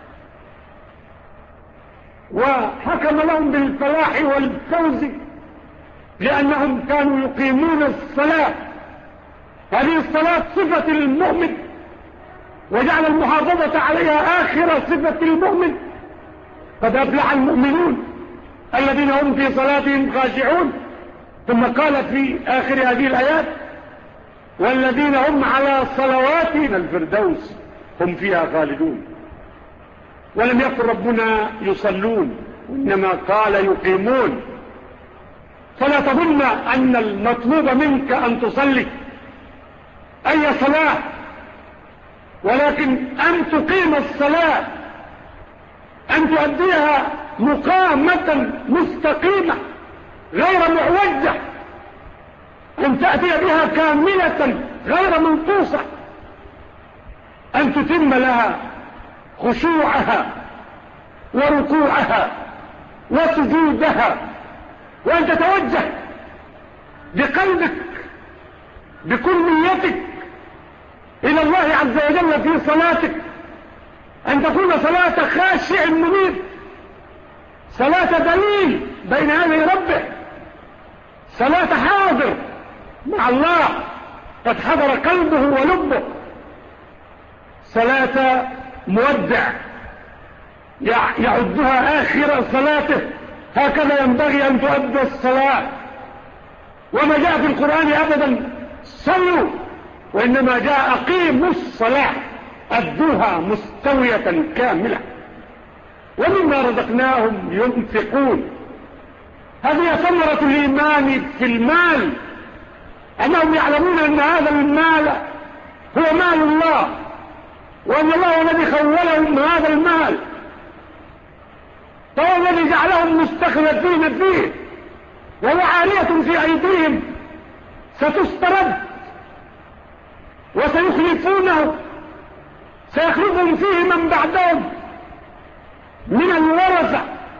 وحكم لهم بالفلاح والفوز لأنهم كانوا يقيمون الصلاة. هذه الصلاة صفة المؤمن وجعل المحافظة عليها آخر صفة المؤمن. قد أفلح المؤمنون الذين هم في صلاتهم خاشعون. ثم قال في آخر هذه الآيات والذين هم على صلواتهم الفردوس هم فيها خالدون. ولم يقل ربنا يصلون إنما قال يقيمون. فلا تظن أن المطلوب منك أن تصلي أي صلاة ولكن أن تقيم الصلاة أن تؤديها مقامة مستقيمة غير معوجة أن تأتي بها كاملة غير منقوصة أن تتم لها خشوعها وركوعها وسجودها وأن تتوجه بقلبك بكل نيتك إلى الله عز وجل في صلاتك أن تكون صلاة خاشع منيب صلاة دليل بين يدي ربه صلاة حاضر مع الله قد حضر قلبه ولبه صلاة مودع يعدها آخر صلاته. هكذا ينبغي أن تؤدى الصلاة. وما جاء في القرآن أبدا صلوا وإنما جاء أقيموا الصلاة أدوها مستوية كاملة. ومما رزقناهم ينفقون. هذه ثمرة الإيمان في المال أنهم يعلمون أن هذا المال هو مال الله وأن الله الذي خولهم هذا المال فهو الذي جعلهم مستخلفين فيه وهو عالية في أيديهم ستسترد وسيخلفونه سيخلفهم فيه من بعدهم من الورثة.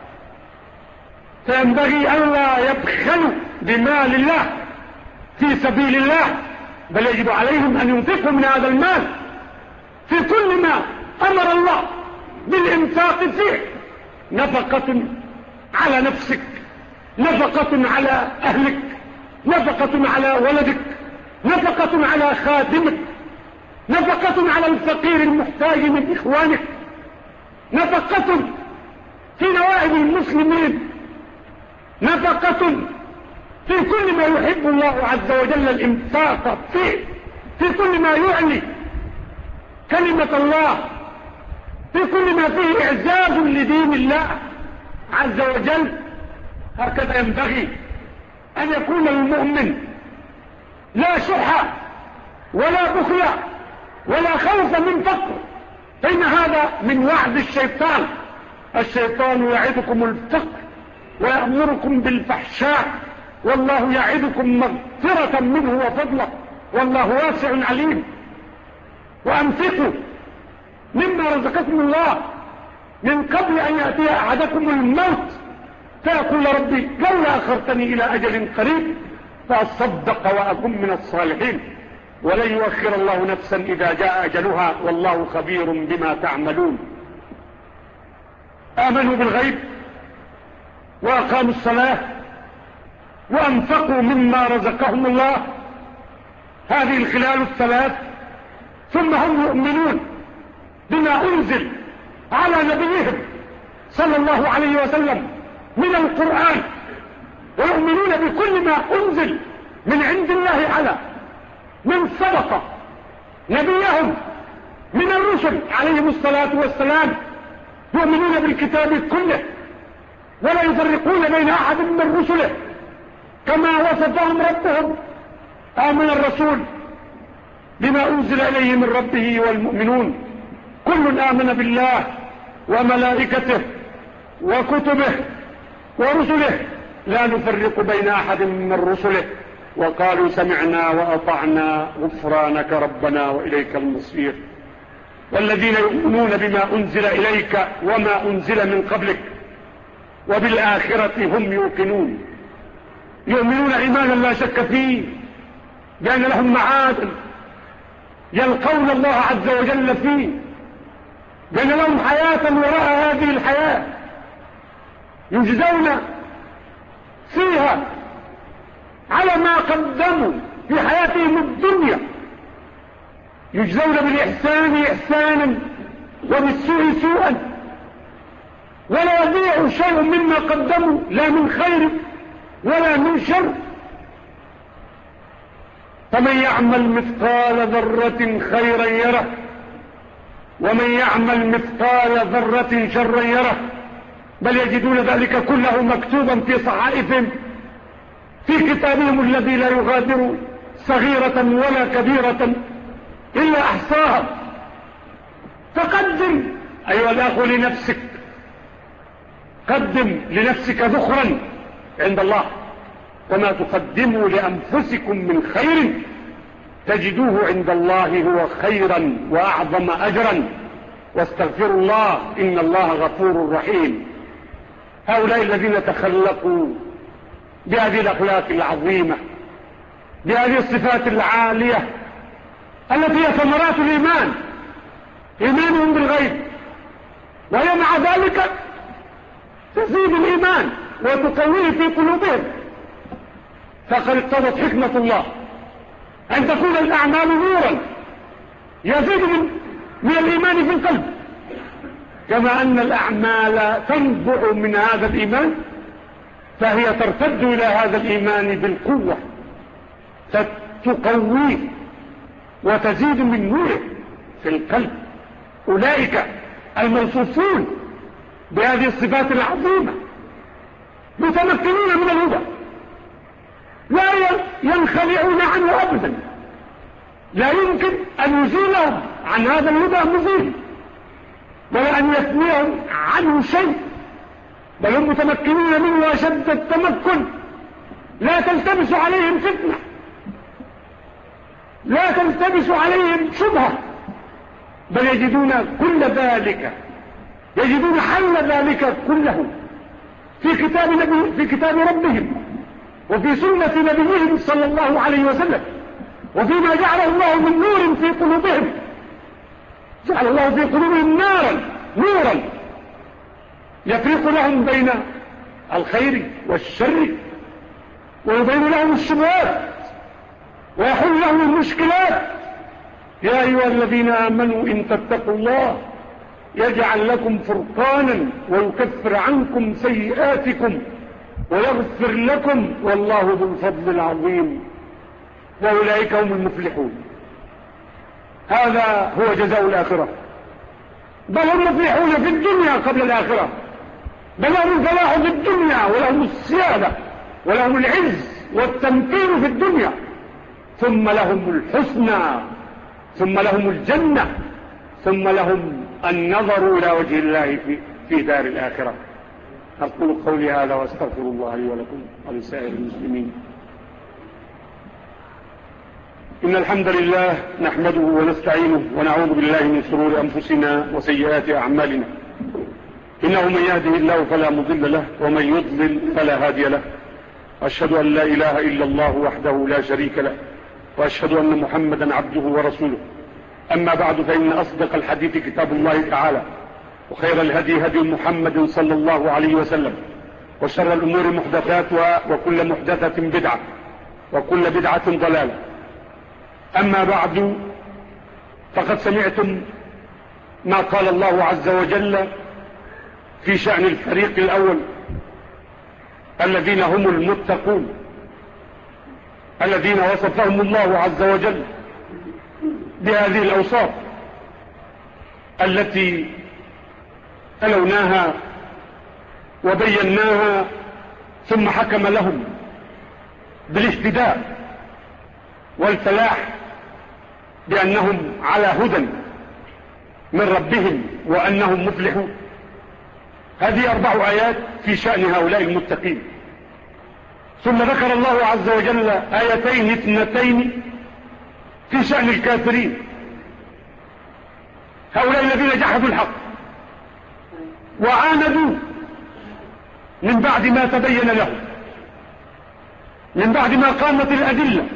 فينبغي ألا يبخلوا بمال الله في سبيل الله بل يجب عليهم أن ينفقوا من هذا المال في كل ما أمر الله بالإنفاق فيه. نفقة على نفسك نفقة على أهلك نفقة على ولدك نفقة على خادمك نفقة على الفقير المحتاج من إخوانك نفقة في نوائب المسلمين نفقة في كل ما يحب الله عز وجل الإنفاق فيه في كل ما يعلي كلمة الله في كل ما فيه إعزاز لدين الله عز وجل. هكذا ينبغي أن يكون المؤمن لا شح ولا بخل ولا خوف من فقر فإن هذا من وعد الشيطان. الشيطان يعدكم الفقر ويأمركم بالفحشاء والله يعدكم مغفرة منه وفضله والله واسع عليم. وأنفقوا مما رزقكم الله من قبل أن يأتي أحدكم الموت فيقول ربي لولا أخرتني إلى أجل قريب فأصدق وأكن من الصالحين ولن يؤخر الله نفسا إذا جاء أجلها والله خبير بما تعملون. آمنوا بالغيب وأقاموا الصلاة وأنفقوا مما رزقهم الله هذه الخلال الثلاث ثم هم يؤمنون بما أنزل على نبيهم صلى الله عليه وسلم من القرآن ويؤمنون بكل ما أنزل من عند الله على من سبق نبيهم من الرسل عليهم الصلاة والسلام. يؤمنون بالكتاب كله ولا يفرقون بين أحد من رسله كما وصفهم ربهم. آمن الرسول بما أنزل إليه من ربه والمؤمنون كل آمن بالله وملائكته وكتبه ورسله لا نفرق بين أحد من رسله وقالوا سمعنا وأطعنا غفرانك ربنا وإليك المصير. والذين يؤمنون بما أنزل إليك وما أنزل من قبلك وبالآخرة هم يوقنون. يؤمنون إيمانا لا شك فيه بأن لهم معاد يلقون الله عز وجل فيه، بأن لهم حياة وراء هذه الحياة يجزون فيها على ما قدموا في حياتهم الدنيا، يجزون بالإحسان إحسانا وبالسوء سوءا، ولا يضيع شيء مما قدموا لا من خير ولا من شر. فمن يعمل مثقال ذرة خيرا يره ومن يعمل مثقال ذرة شرا يره، بل يجدون ذلك كله مكتوبا في صحائفهم في كتابهم الذي لا يغادر صغيرة ولا كبيرة إلا أحصاها. فقدم أيها الأخ لنفسك، قدم لنفسك ذخرا عند الله، وما تقدموا لأنفسكم من خير تجدوه عند الله هو خيرا وأعظم أجرا، واستغفروا الله إن الله غفور رحيم. هؤلاء الذين تخلقوا بهذه الأخلاق العظيمة، بهذه الصفات العالية التي هي ثمرات الإيمان، إيمانهم بالغيب، وهي مع ذلك تزيد الإيمان وتقويه في قلوبهم. فقد اقتضت حكمة الله أن تكون الأعمال نورا يزيد من, من الإيمان في القلب، كما أن الأعمال تنبع من هذا الإيمان فهي ترتد إلى هذا الإيمان بالقوة فتقويه وتزيد من نوره في القلب. أولئك الموصوفون بهذه الصفات العظيمة متمكنين من الهدى، لا ينخلعون عنه أبدا، لا يمكن أن يزيلهم عن هذا الهدى مزيل، ولا أن يثنيهم عنه شيء، بل هم متمكنين منه أشد التمكن. لا تلتبس عليهم فتنة، لا تلتبس عليهم شبهة، بل يجدون كل ذلك، يجدون حل ذلك كله في كتاب, نبي في كتاب ربهم وفي سنة نبيهم صلى الله عليه وسلم، وفيما جعله الله من نور في قلوبهم. جعل الله في قلوبهم نارا نورا يفرق لهم بين الخير والشر، ويبين لهم الشبهات، ويحل لهم المشكلات. يا أيها الذين آمنوا إن تتقوا الله يجعل لكم فرقانا ويكفر عنكم سيئاتكم ويغفر لكم والله ذو الفضل العظيم، وأولئك هم المفلحون. هذا هو جزاء الآخرة، بل هم مفلحون في الدنيا قبل الآخرة، بل لهم الفلاح في الدنيا ولهم السيادة ولهم العز والتمكين في الدنيا، ثم لهم الحسنى، ثم لهم الجنة، ثم لهم النظر إلى وجه الله في, في دار الآخرة. أقول قولي هذا واستغفر الله لي ولكم ولسائر المسلمين. إن الحمد لله نحمده ونستعينه ونعوذ بالله من شرور أنفسنا وسيئات أعمالنا، إنه من يهده الله فلا مضل له ومن يضلل فلا هادي له، أشهد أن لا إله إلا الله وحده لا شريك له، وأشهد أن محمدا عبده ورسوله. أما بعد، فإن أصدق الحديث كتاب الله تعالى، وخير الهدي هدي محمد صلى الله عليه وسلم، وشر الأمور محدثاتها وكل محدثة بدعة وكل بدعة ضلالة. أما بعد، فقد سمعتم ما قال الله عز وجل في شأن الفريق الأول الذين هم المتقون، الذين وصفهم الله عز وجل بهذه الأوصاف التي تلوناها وبيناها، ثم حكم لهم بالاهتداء والفلاح بأنهم على هدى من ربهم وأنهم مفلحون. هذه أربع آيات في شأن هؤلاء المتقين. ثم ذكر الله عز وجل آيتين اثنتين في شأن الكافرين. هؤلاء الذين جحدوا الحق وعاندوا من بعد ما تبين لهم، من بعد ما قامت الأدلة،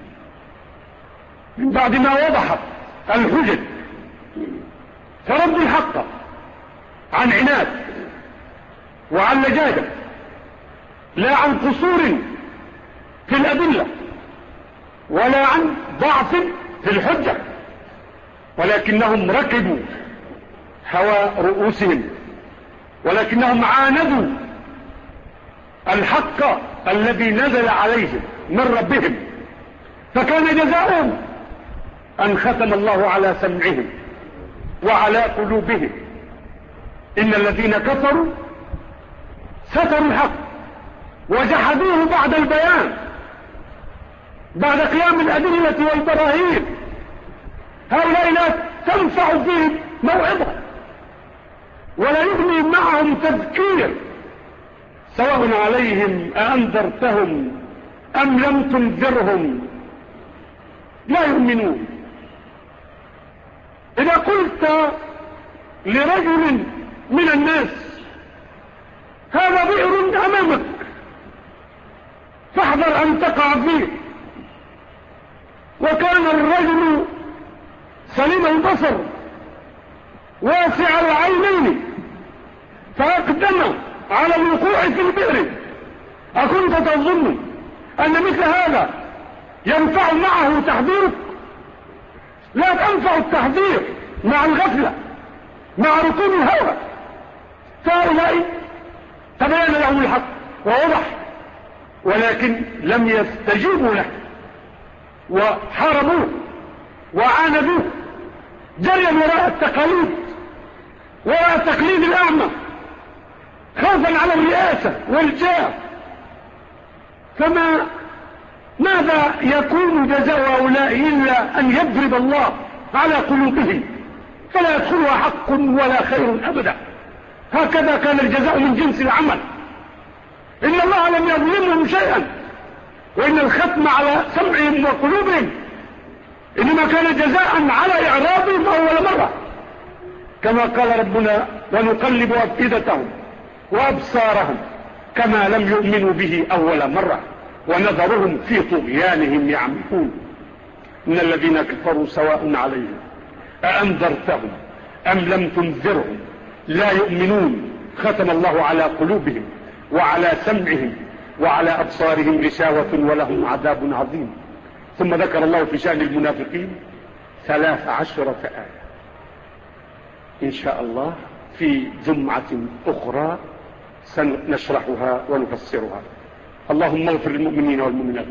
من بعد ما وضحت الحجج، فردوا الحق عن عناد وعن لجاجة، لا عن قصور في الأدلة ولا عن ضعف في الحجة، ولكنهم ركبوا هوى رؤوسهم، ولكنهم عاندوا الحق الذي نزل عليهم من ربهم، فكان جزاؤهم أن ختم الله على سمعهم وعلى قلوبهم. إن الذين كفروا ستروا الحق وجحدوه بعد البيان، بعد قيام الأدلة والبراهين. هؤلاء لا تنفع فيهم موعظة ولا يغني معهم تذكير، سواء عليهم أأنذرتهم أم لم تنذرهم لا يؤمنون. إذا قلت لرجل من الناس هذا بئر أمامك فاحذر أن تقع فيه، وكان الرجل سليم البصر واسع العينين فأقدم على الوقوع في البئر، أكنت تظن أن مثل هذا ينفع معه تحذيرك؟ لا تنفع التحذير مع الغفلة، مع ركوب الهوى. فهؤلاء تبين لهم الحق ووضح، ولكن لم يستجيبوا له وحاربوه وعاندوه جريا وراء التقاليد، وراء التقليد الأعمى، خوفا على الرئاسة والجاه. فما ماذا يكون جزاء هؤلاء إلا أن يضرب الله على قلوبهم فلا يدخلها حق ولا خير أبدا. هكذا كان الجزاء من جنس العمل. إن الله لم يظلمهم شيئا، وإن الختم على سمعهم وقلوبهم إنما كان جزاء على إعراضهم أول مرة، كما قال ربنا ونقلب أفئدتهم وأبصارهم كما لم يؤمنوا به أول مرة ونذرهم في طغيانهم يعمهون. إن الذين كفروا سواء عليهم أأنذرتهم أم لم تنذرهم لا يؤمنون، ختم الله على قلوبهم وعلى سمعهم وعلى أبصارهم غشاوة ولهم عذاب عظيم. ثم ذكر الله في شأن المنافقين ثلاث عشرة آية إن شاء الله في جمعة أخرى سنشرحها ونفسرها. اللهم اغفر للمؤمنين والمؤمنات،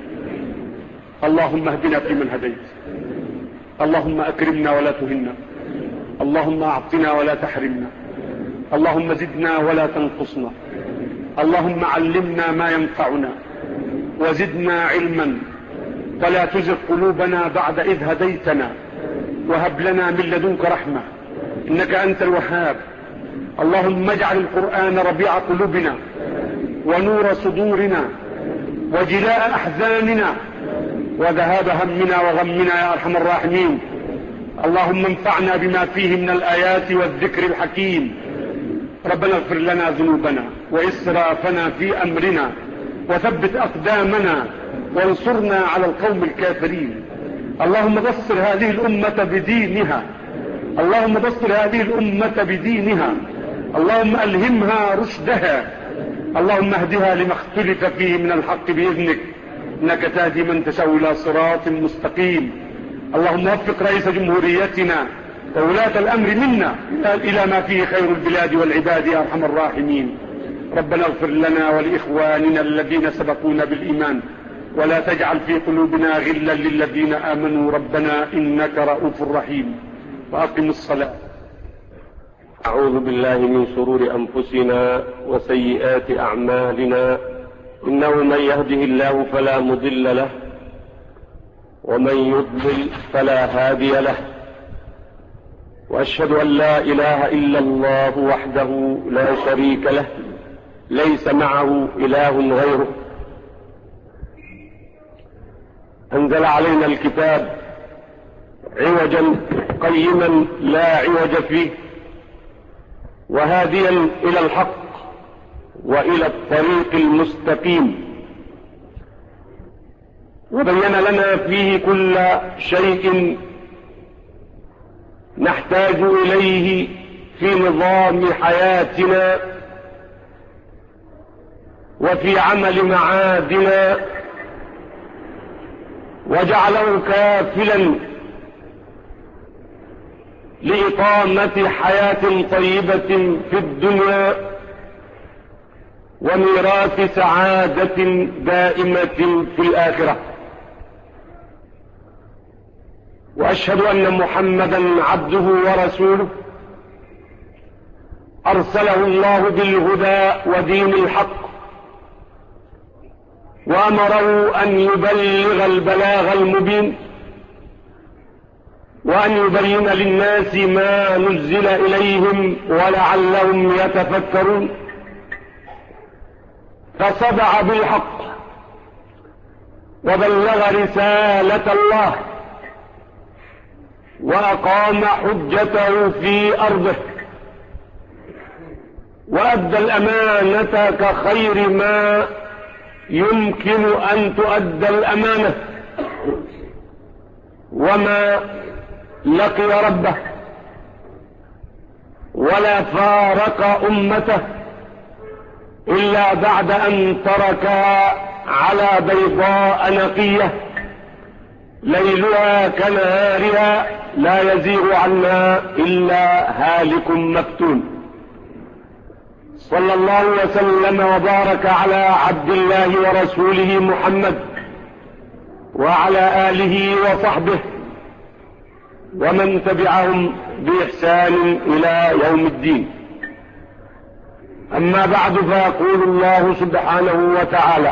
اللهم اهدنا فيمن هديت، اللهم أكرمنا ولا تهنا، اللهم أعطنا ولا تحرمنا، اللهم زدنا ولا تنقصنا، اللهم علمنا ما ينفعنا وزدنا علما، ولا تزغ قلوبنا بعد إذ هديتنا وهب لنا من لدنك رحمة إنك أنت الوهاب. اللهم اجعل القرآن ربيع قلوبنا ونور صدورنا وجلاء أحزاننا وذهاب همنا وغمنا يا أرحم الراحمين. اللهم انفعنا بما فيه من الآيات والذكر الحكيم. ربنا اغفر لنا ذنوبنا وإسرافنا في أمرنا وثبت أقدامنا وانصرنا على القوم الكافرين. اللهم بصر هذه الأمة بدينها، اللهم بصر هذه الأمة بدينها، اللهم ألهمها رشدها، اللهم اهدها لما اختلف فيه من الحق بإذنك، إنك تهدي من تشاء إلى صراط مستقيم. اللهم وفق رئيس جمهوريتنا وولاة الأمر منا إلى ما فيه خير البلاد والعباد يا أرحم الراحمين. ربنا اغفر لنا ولإخواننا الذين سبقونا بالإيمان ولا تجعل في قلوبنا غلا للذين آمنوا ربنا إنك رؤوف رحيم. وأقم الصلاة. أعوذ بالله من شرور أنفسنا وسيئات أعمالنا، إنه من يهده الله فلا مضل له ومن يضلل فلا هادي له، وأشهد أن لا إله إلا الله وحده لا شريك له ليس معه إله غيره، أنزل علينا الكتاب عوجا قيما لا عوج فيه، وهاديا إلى الحق وإلى الطريق المستقيم، وبين لنا فيه كل شيء نحتاج إليه في نظام حياتنا وفي عمل معادنا، وجعله كافلا لإقامة حياة طيبة في الدنيا وميراث سعادة دائمة في الآخرة. وأشهد أن محمدا عبده ورسوله أرسله الله بالهدى ودين الحق، وأمره أن يبلغ البلاغ المبين، وأن يبين للناس ما نزل إليهم ولعلهم يتفكرون، فصدع بالحق وبلغ رسالة الله وأقام حجته في أرضه، وأدى الأمانة كخير ما يمكن أن تؤدى الأمانة، وما لقي ربه ولا فارق أمته إلا بعد أن تركها على بيضاء نقية ليلها كنهارها لا يزيغ عنها إلا هالك مفتون. صلى الله وسلم وبارك على عبد الله ورسوله محمد وعلى آله وصحبه ومن تبعهم بإحسان إلى يوم الدين. أما بعد، فيقول الله سبحانه وتعالى: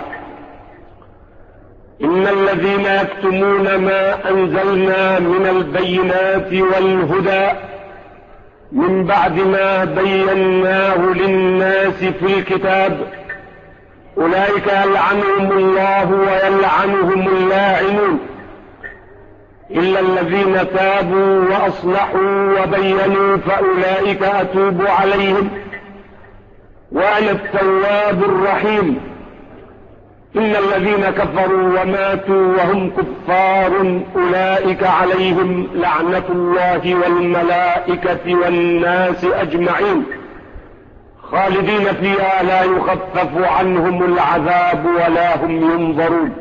إن الذين يكتمون ما أنزلنا من البينات والهدى من بعد ما بيناه للناس في الكتاب أولئك يلعنهم الله ويلعنهم اللاعنون إلا الذين تابوا وأصلحوا وبينوا فأولئك أتوب عليهم وأنا التواب الرحيم. إن الذين كفروا وماتوا وهم كفار أولئك عليهم لعنة الله والملائكة والناس أجمعين خالدين فيها لا يخفف عنهم العذاب ولا هم ينظرون.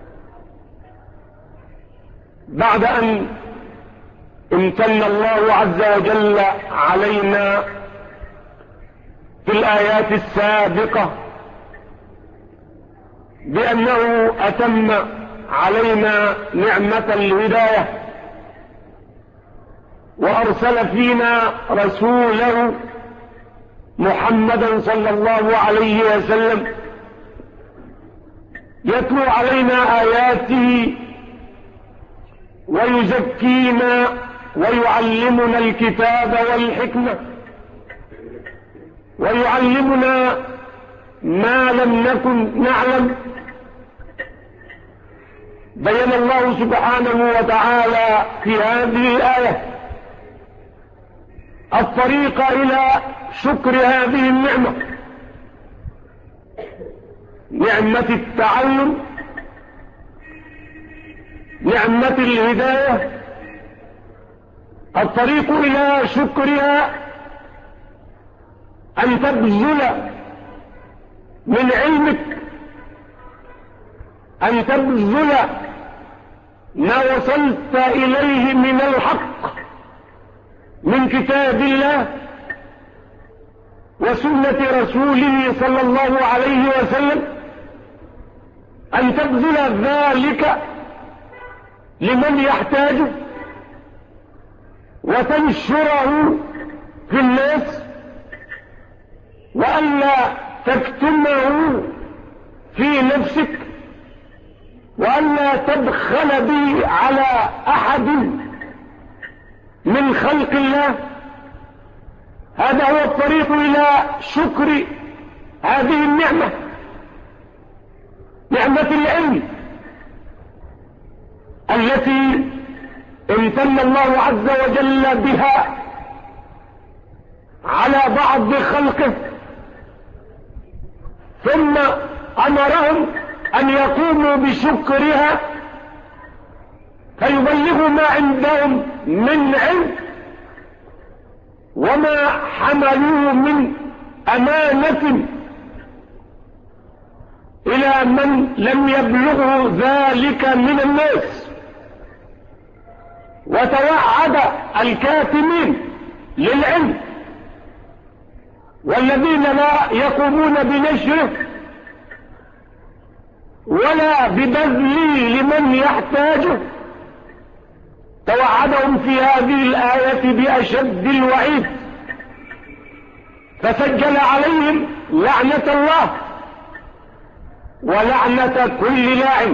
بعد أن امتن الله عز وجل علينا في الآيات السابقة بأنه أتم علينا نعمة الهداية وأرسل فينا رسوله محمدا صلى الله عليه وسلم يتلو علينا آياته ويزكينا ويعلمنا الكتاب والحكمة ويعلمنا ما لم نكن نعلم. بين الله سبحانه وتعالى في هذه الآية الطريق إلى شكر هذه النعمة، نعمة التعلم، نعمة الهداية. الطريق إلى شكرها أن تبذل من علمك، أن تبذل ما وصلت إليه من الحق من كتاب الله وسنة رسوله صلى الله عليه وسلم، أن تبذل ذلك لمن يحتاجه وتنشره في الناس، وألا تكتمه في نفسك، وألا تبخل به على أحد من خلق الله. هذا هو الطريق إلى شكر هذه النعمة، نعمة العلم التي امتن الله عز وجل بها على بعض خلقه، ثم أمرهم أن يقوموا بشكرها فيبلغوا ما عندهم من علم وما حملوه من أمانة إلى من لم يبلغه ذلك من الناس، وتوعد الكاتمين للعلم والذين لا يقومون بنشره ولا ببذله لمن يحتاجه، توعدهم في هذه الآية بأشد الوعيد، فسجل عليهم لعنة الله ولعنة كل لاعن.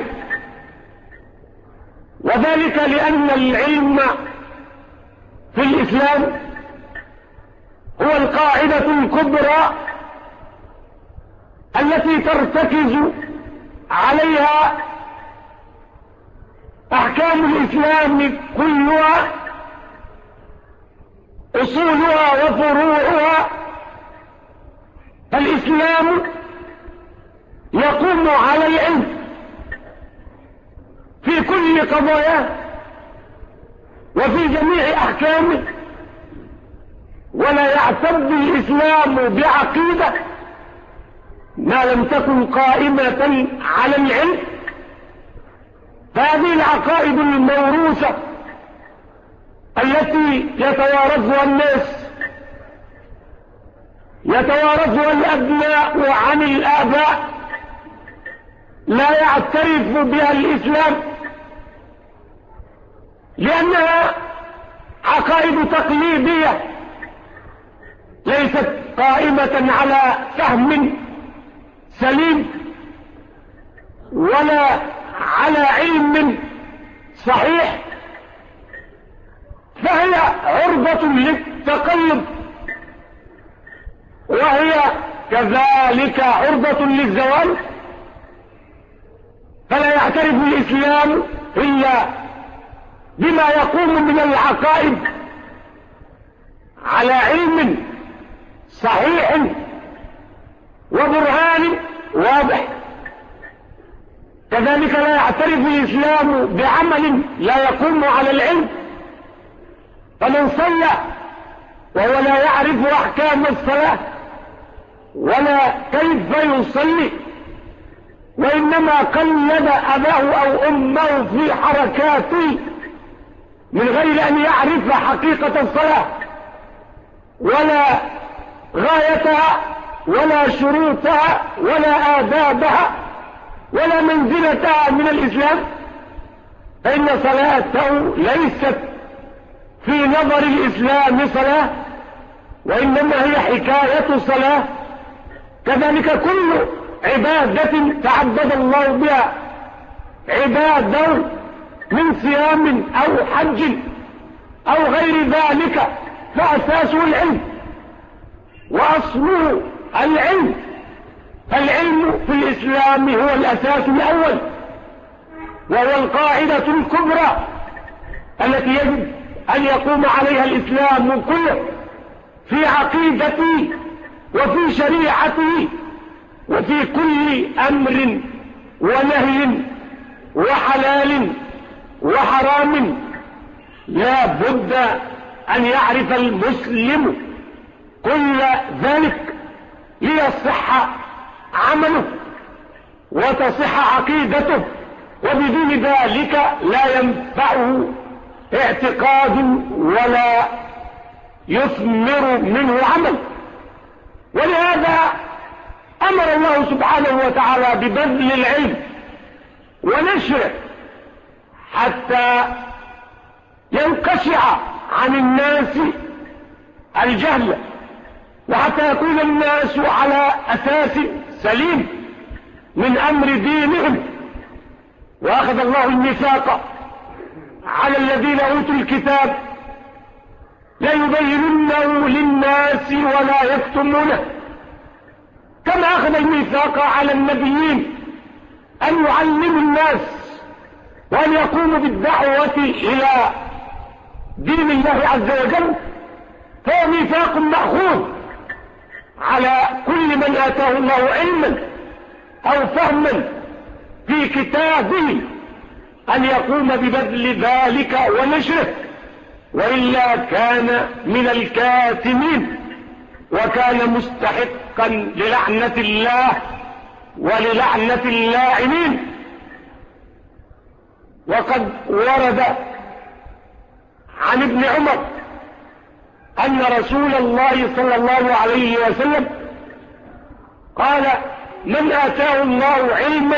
وذلك لأن العلم في الإسلام هو القاعدة الكبرى التي ترتكز عليها أحكام الإسلام كلها، أصولها وفروعها. فالإسلام يقوم على العلم في كل قضاياه وفي جميع أحكامه، ولا يعتد الإسلام بعقيدة ما لم تكن قائمة على العلم. فهذه العقائد الموروثة التي يتوارثها الناس، يتوارثها الأبناء عن الآباء، لا يعترف بها الإسلام لأنها عقائد تقليدية ليست قائمة على فهم سليم ولا على علم صحيح، فهي عرضة للتقلب، وهي كذلك عرضة للزوال. فلا يعترف الإسلام إلا بما يقوم من العقائد على علم صحيح وبرهان واضح. كذلك لا يعترف الإسلام بعمل لا يقوم على العلم. فمن صلى وهو لا يعرف أحكام الصلاة ولا كيف يصلي، وإنما قلد أباه أو أمه في حركاته من غير أن يعرف حقيقة الصلاة ولا غايتها ولا شروطها ولا آدابها ولا منزلتها من الإسلام، فإن صلاته ليست في نظر الإسلام صلاة، وإنما هي حكاية صلاة. كذلك كل عبادة تعبد الله بها، عبادة من صيام أو حج أو غير ذلك، فأساسه العلم وأصله العلم. فالعلم في الإسلام هو الأساس الأول، وهو القاعدة الكبرى التي يجب أن يقوم عليها الإسلام كله في عقيدته وفي شريعته وفي كل أمر ونهي وحلال وحرام. لا بد أن يعرف المسلم كل ذلك ليصح عمله وتصح عقيدته، وبدون ذلك لا ينفعه اعتقاد ولا يثمر منه عمل. ولهذا أمر الله سبحانه وتعالى ببذل العلم ونشره حتى ينقشع عن الناس الجهل، وحتى يكون الناس على أساس سليم من أمر دينهم. وأخذ الله الميثاق على الذين أوتوا الكتاب ليبيننه للناس ولا يكتمونه، كما أخذ الميثاق على النبيين أن يعلموا الناس وأن يقوموا بالدعوة إلى دين الله عز وجل فهو ميثاق مأخوذ على كل من آتاه الله علما أو فهما في كتابه أن يقوم ببذل ذلك ونشره، وإلا كان من الكاتمين وكان مستحقا للعنة الله وللعنة اللاعنين. وقد ورد عن ابن عمر أن رسول الله صلى الله عليه وسلم قال: من آتاه الله علما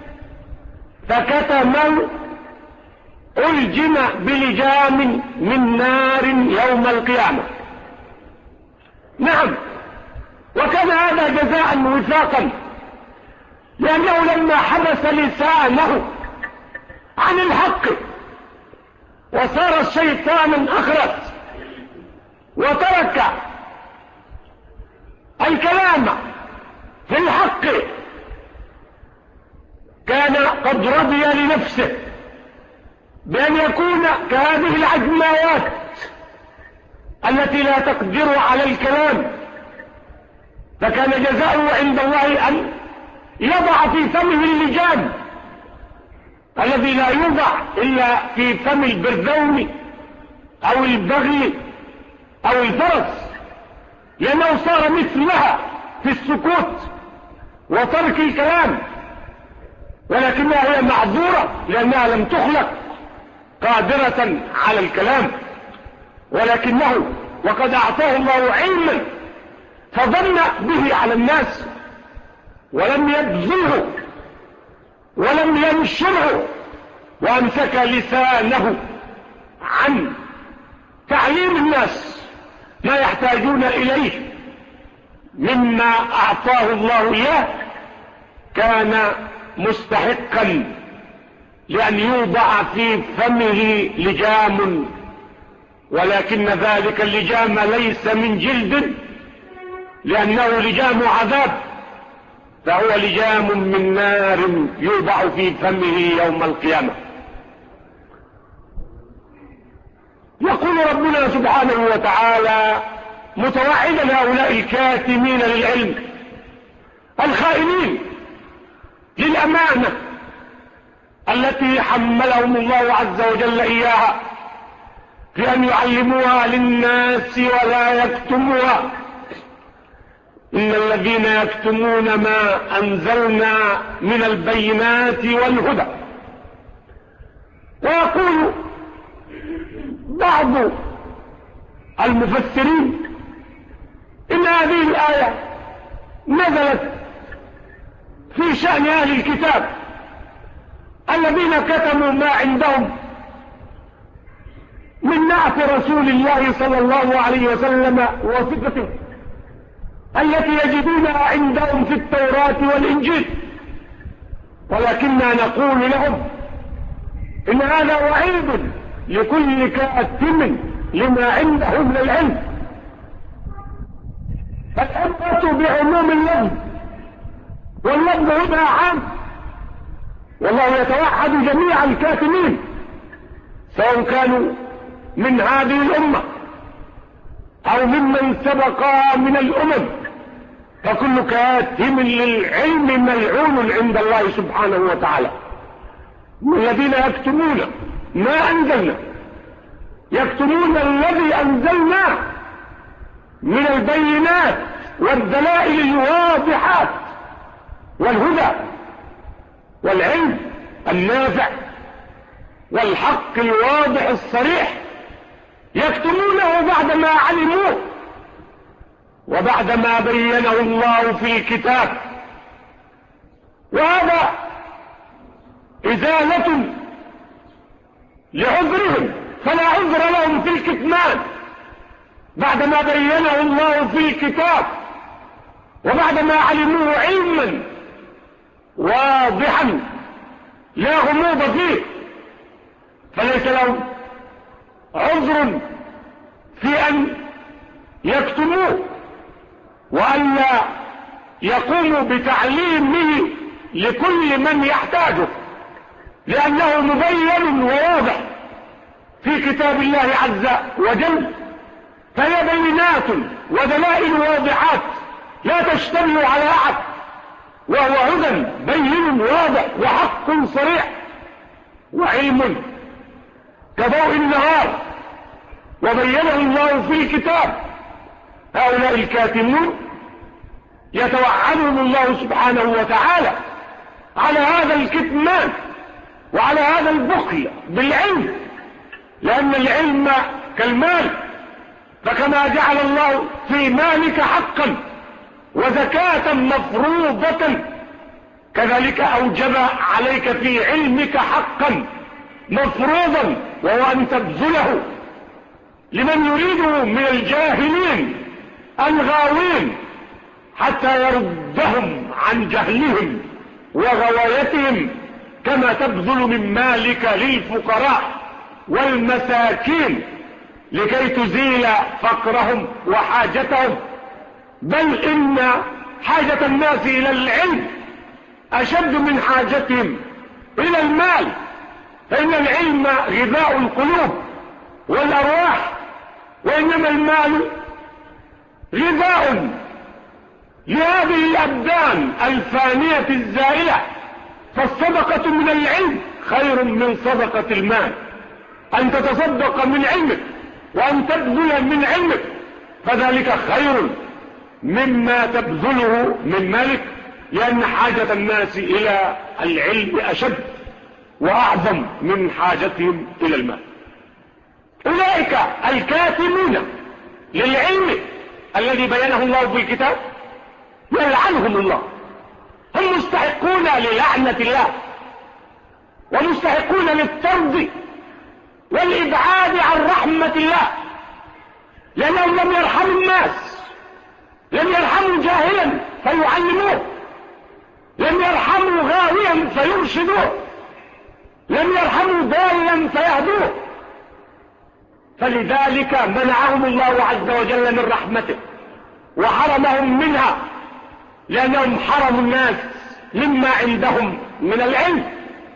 فكتمه ألجم بلجام من نار يوم القيامة. نعم، وكان هذا جزاء وفاقا، لأنه لما حبس لسانه عن الحق وصار الشيطان أخرس وترك الكلام في الحق، كان قد رضي لنفسه بأن يكون كهذه العجماوات التي لا تقدر على الكلام، فكان جزاؤه عند الله أن يضع في فمه اللجام الذي لا يوضع إلا في فم البرذوم أو البغل أو الفرس، لأنه صار مثلها في السكوت وترك الكلام، ولكنها هي معذورة لأنها لم تخلق قادرة على الكلام، ولكنه وقد أعطاه الله علما فظن به على الناس ولم يبذله ولم ينشره، وأمسك لسانه عن تعليم الناس ما يحتاجون إليه مما أعطاه الله إياه، كان مستحقا لأن يوضع في فمه لجام، ولكن ذلك اللجام ليس من جلد لأنه لجام عذاب، فهو لجام من نار يوضع في فمه يوم القيامة. يقول ربنا سبحانه وتعالى متوعدا هؤلاء الكاتمين للعلم الخائنين للأمانة التي حملهم الله عز وجل إياها في أن يعلموها للناس ولا يكتموها: إن الذين يكتمون ما أنزلنا من البينات والهدى. ويقول بعض المفسرين إن هذه الآية نزلت في شأن أهل الكتاب الذين كتموا ما عندهم من نعت رسول الله صلى الله عليه وسلم وصفته التي يجدونها عندهم في التوراة والإنجيل، ولكننا نقول لهم إن هذا وعيد لكل كاتم لما عنده من العلم. فالعبرة بعموم اللفظ، واللفظ هنا عام، والله يتوحد جميع الكاتمين سواء كانوا من هذه الأمة أو ممن سبق من الأمم، فكل كاتم للعلم ملعون عند الله سبحانه وتعالى. الذين يكتمون ما أنزلنا، يكتمون الذي أنزلناه من البينات والدلائل الواضحات والهدى والعلم النافع والحق الواضح الصريح، يكتمونه بعدما علموه وبعدما بينه الله في الكتاب. وهذا إزالة لعذرهم، فلا عذر لهم في الكتمان بعدما بينه الله في الكتاب وبعدما علموه علما واضحا لا غموض فيه، فليس لهم عذر في أن يكتموه وألا يقوموا بتعليمه لكل من يحتاجه، لأنه مبين وواضح في كتاب الله عز وجل، فهي بينات ودلائل واضحات لا تشتمل على أحد، وهو هدى بين واضح وحق صريح وعلم كضوء النهار وبينه الله في الكتاب. هؤلاء الكاتمون يتوعدهم الله سبحانه وتعالى على هذا الكتمان وعلى هذا البخل بالعلم، لأن العلم كالمال، فكما جعل الله في مالك حقا وزكاة مفروضة كذلك أوجب عليك في علمك حقا مفروضا، وهو أن تبذله لمن يريده من الجاهلين الغاوين حتى يردهم عن جهلهم وغوايتهم، كما تبذل من مالك للفقراء والمساكين لكي تزيل فقرهم وحاجتهم. بل إن حاجة الناس إلى العلم أشد من حاجتهم إلى المال، فإن العلم غذاء القلوب والأرواح، وإنما المال غذاء لهذه الأبدان الفانية الزائلة. فالصدقة من العلم خير من صدقة المال، أن تتصدق من علمك وأن تبذل من علمك، فذلك خير مما تبذله من مالك، لأن حاجة الناس إلى العلم أشد وأعظم من حاجتهم إلى المال. أولئك الكاتمون للعلم الذي بينه الله في الكتاب يلعنهم الله، هم مستحقون للعنة الله ومستحقون للطرد والإبعاد عن رحمة الله، لأنهم لم يرحموا الناس، لم يرحموا جاهلا فيعلموه، لم يرحموا غاويا فيرشدوه، لم يرحموا ضالا فيهدوه، فلذلك منعهم الله عز وجل من رحمته وحرمهم منها، لأنهم حرموا الناس مما عندهم من العلم.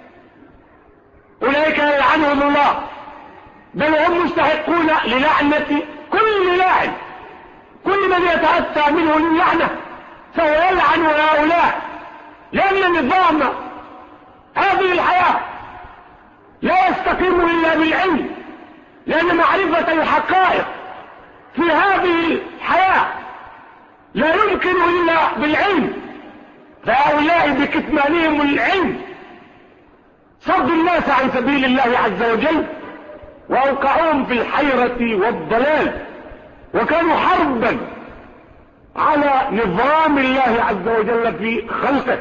أولئك يلعنهم الله، بل هم مستحقون للعنة كل لاعن، كل من يتأتى منه اللعنة فهو يلعن هؤلاء، لأن نظام هذه الحياة لا يستقيم إلا بالعلم، لأن معرفة الحقائق في هذه الحياة لا يمكن إلا بالعلم. فهؤلاء بكتمانهم العلم صدوا الناس عن سبيل الله عز وجل وأوقعوهم في الحيرة والضلال، وكانوا حربا على نظام الله عز وجل في خلقه،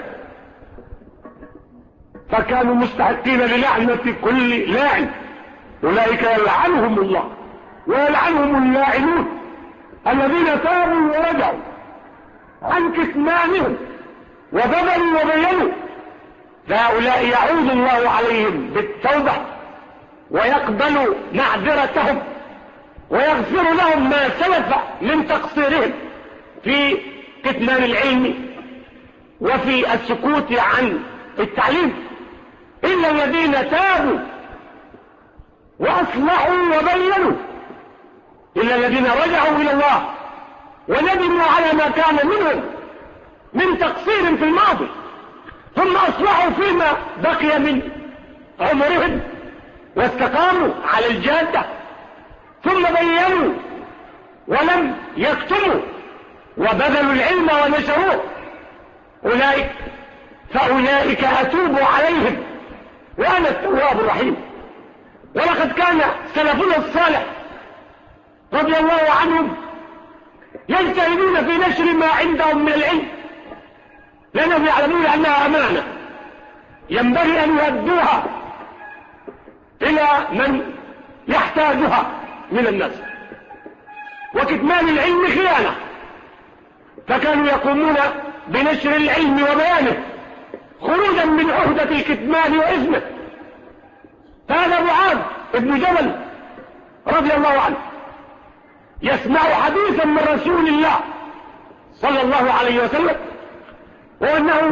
فكانوا مستحقين للعنة كل لاعن. أولئك يلعنهم الله ويلعنهم اللاعنون الذين تابوا ورجعوا عن كتمانهم وبذلوا وبينوا، فهؤلاء يعود الله عليهم بالتوبة ويقبل معذرتهم ويغفر لهم ما سلف من تقصيرهم في كتمان العلم وفي السكوت عن التعليم، إلا الذين تابوا وأصلحوا وبينوا، إلا الذين رجعوا إلى الله وندموا على ما كان منهم من تقصير في الماضي، ثم أصلحوا فيما بقي من عمرهم واستقاموا على الجادة، ثم بينوا ولم يكتموا وبذلوا العلم ونشروه. أولئك فأولئك أتوب عليهم وأنا التواب الرحيم. ولقد كان سلفنا الصالح رضي الله عنهم يجتهدون في نشر ما عندهم من العلم، لأنهم يعلمون أنها أمانة ينبغي أن يؤدوها إلى من يحتاجها من الناس، وكتمان العلم خيانة، فكانوا يقومون بنشر العلم وبيانه خروجا من عهدة الكتمان وإثمه. فهذا معاذ بن جبل رضي الله عنه يسمع حديثا من رسول الله صلى الله عليه وسلم، وأنه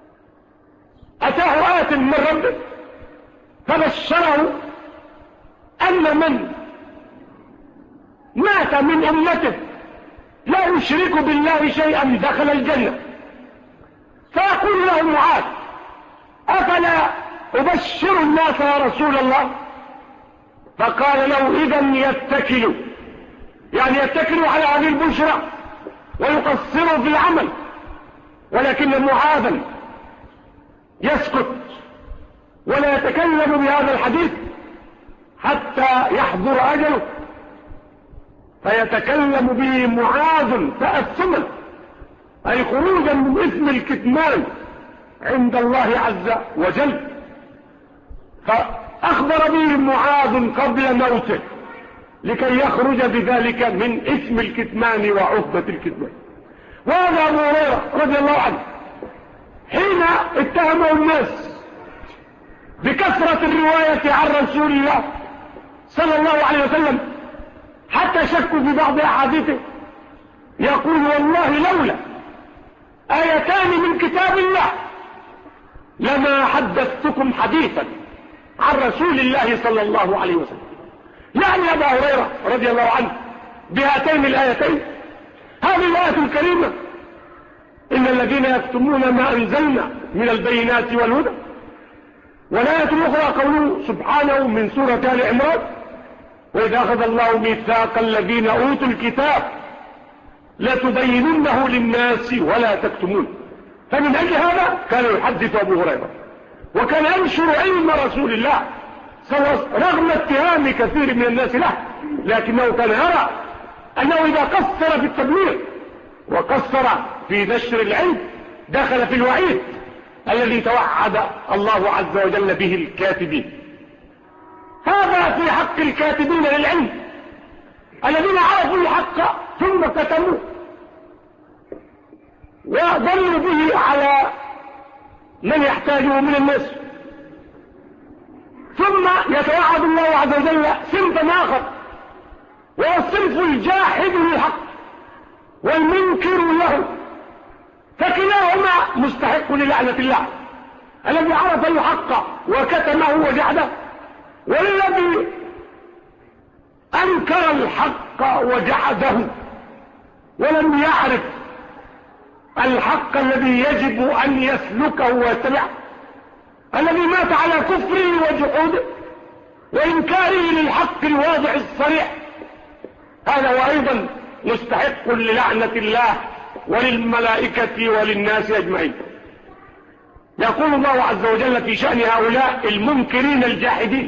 أتاه آت من ربه فبشره أن من مات من أمته لا يشرك بالله شيئا دخل الجنة. فيقول له معاذ: أفلا أبشر الناس يا رسول الله؟ فقال له: إذن يتكلوا، يعني يتكلوا على هذه البشرى ويقصروا في العمل. ولكن معاذا يسكت ولا يتكلم بهذا الحديث حتى يحضر أجله، فيتكلم به معاذ تأثما، أي خروجا من إثم الكتمان عند الله عز وجل. فأخبر به معاذ قبل موته لكي يخرج بذلك من إثم الكتمان وعقبة الكتمان. وهذا أبو هريرة رضي الله عنه حين اتهمه الناس بكثرة الرواية عن رسول الله صلى الله عليه وسلم حتى شكوا في بعض أحاديثه، يقول: والله لولا آيتان من كتاب الله لما حدثتكم حديثا عن رسول الله صلى الله عليه وسلم. يعني أبا هريرة رضي الله عنه بهاتين الآيتين، هذه الآية الكريمة: إن الذين يكتمون ما أنزلنا من البينات والهدى، والآية الأخرى قوله سبحانه من سورة آل عمران: وإذا أخذ الله ميثاق الذين أوتوا الكتاب لتبيننه للناس ولا تكتمون. فمن أجل هذا كان يحدث أبو هريرة وكان ينشر علم رسول الله رغم اتهام كثير من الناس له، لكنه كان يرى أنه إذا قصر في التبليغ وقصر في نشر العلم دخل في الوعيد الذي توعد الله عز وجل به الكاتبين. هذا في حق الكاتبين للعلم الذين عرفوا الحق ثم كتموه وضلوا به على من يحتاجه من الناس. ثم يتوعد الله عز وجل صنفا آخر، وهو الصنف الجاحد للحق والمنكر له، فكلاهما مستحق للعنة الله: الذي عرف الحق وكتمه وجحده، والذي أنكر الحق وجحده ولم يعرف الحق الذي يجب أن يسلكه ويتبعه، الذي مات على كفره وجحوده وإنكاره للحق الواضح الصريح. هذا هو أيضا مستحق للعنة الله وللملائكة وللناس أجمعين. يقول الله عز وجل في شأن هؤلاء المنكرين الجاحدين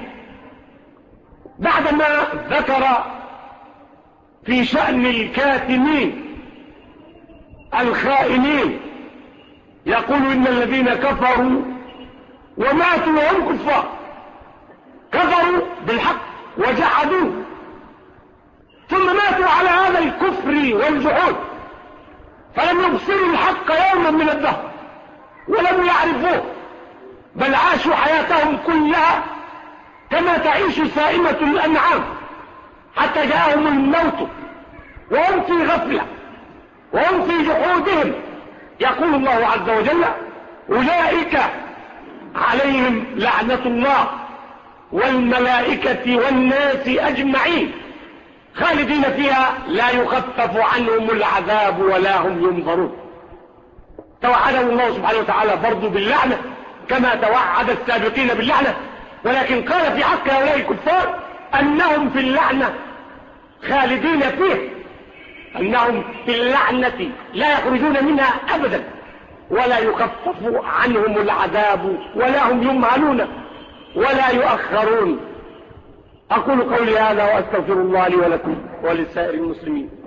بعدما ذكر في شأن الكاتمين الخائنين، يقول: إن الذين كفروا وماتوا وهم كفار، كفروا بالحق وجحدوه ثم ماتوا على هذا الكفر والجحود، فلم يبصروا الحق يوما من الدهر ولم يعرفوه، بل عاشوا حياتهم كلها كما تعيش سائمة الأنعام حتى جاءهم الموت وهم في غفلة وهم في جحودهم. يقول الله عز وجل: أولئك عليهم لعنة الله والملائكة والناس أجمعين خالدين فيها لا يخفف عنهم العذاب ولا هم ينظرون. توعدهم الله سبحانه وتعالى برضو باللعنة كما توعد السابقين باللعنة، ولكن قال في حق هؤلاء الكفار أنهم في اللعنة خالدين فيه، أنهم في اللعنة لا يخرجون منها أبدا ولا يخفف عنهم العذاب ولا هم يمهلون ولا يؤخرون. أقول قولي هذا وأستغفر الله لي ولكم ولسائر المسلمين.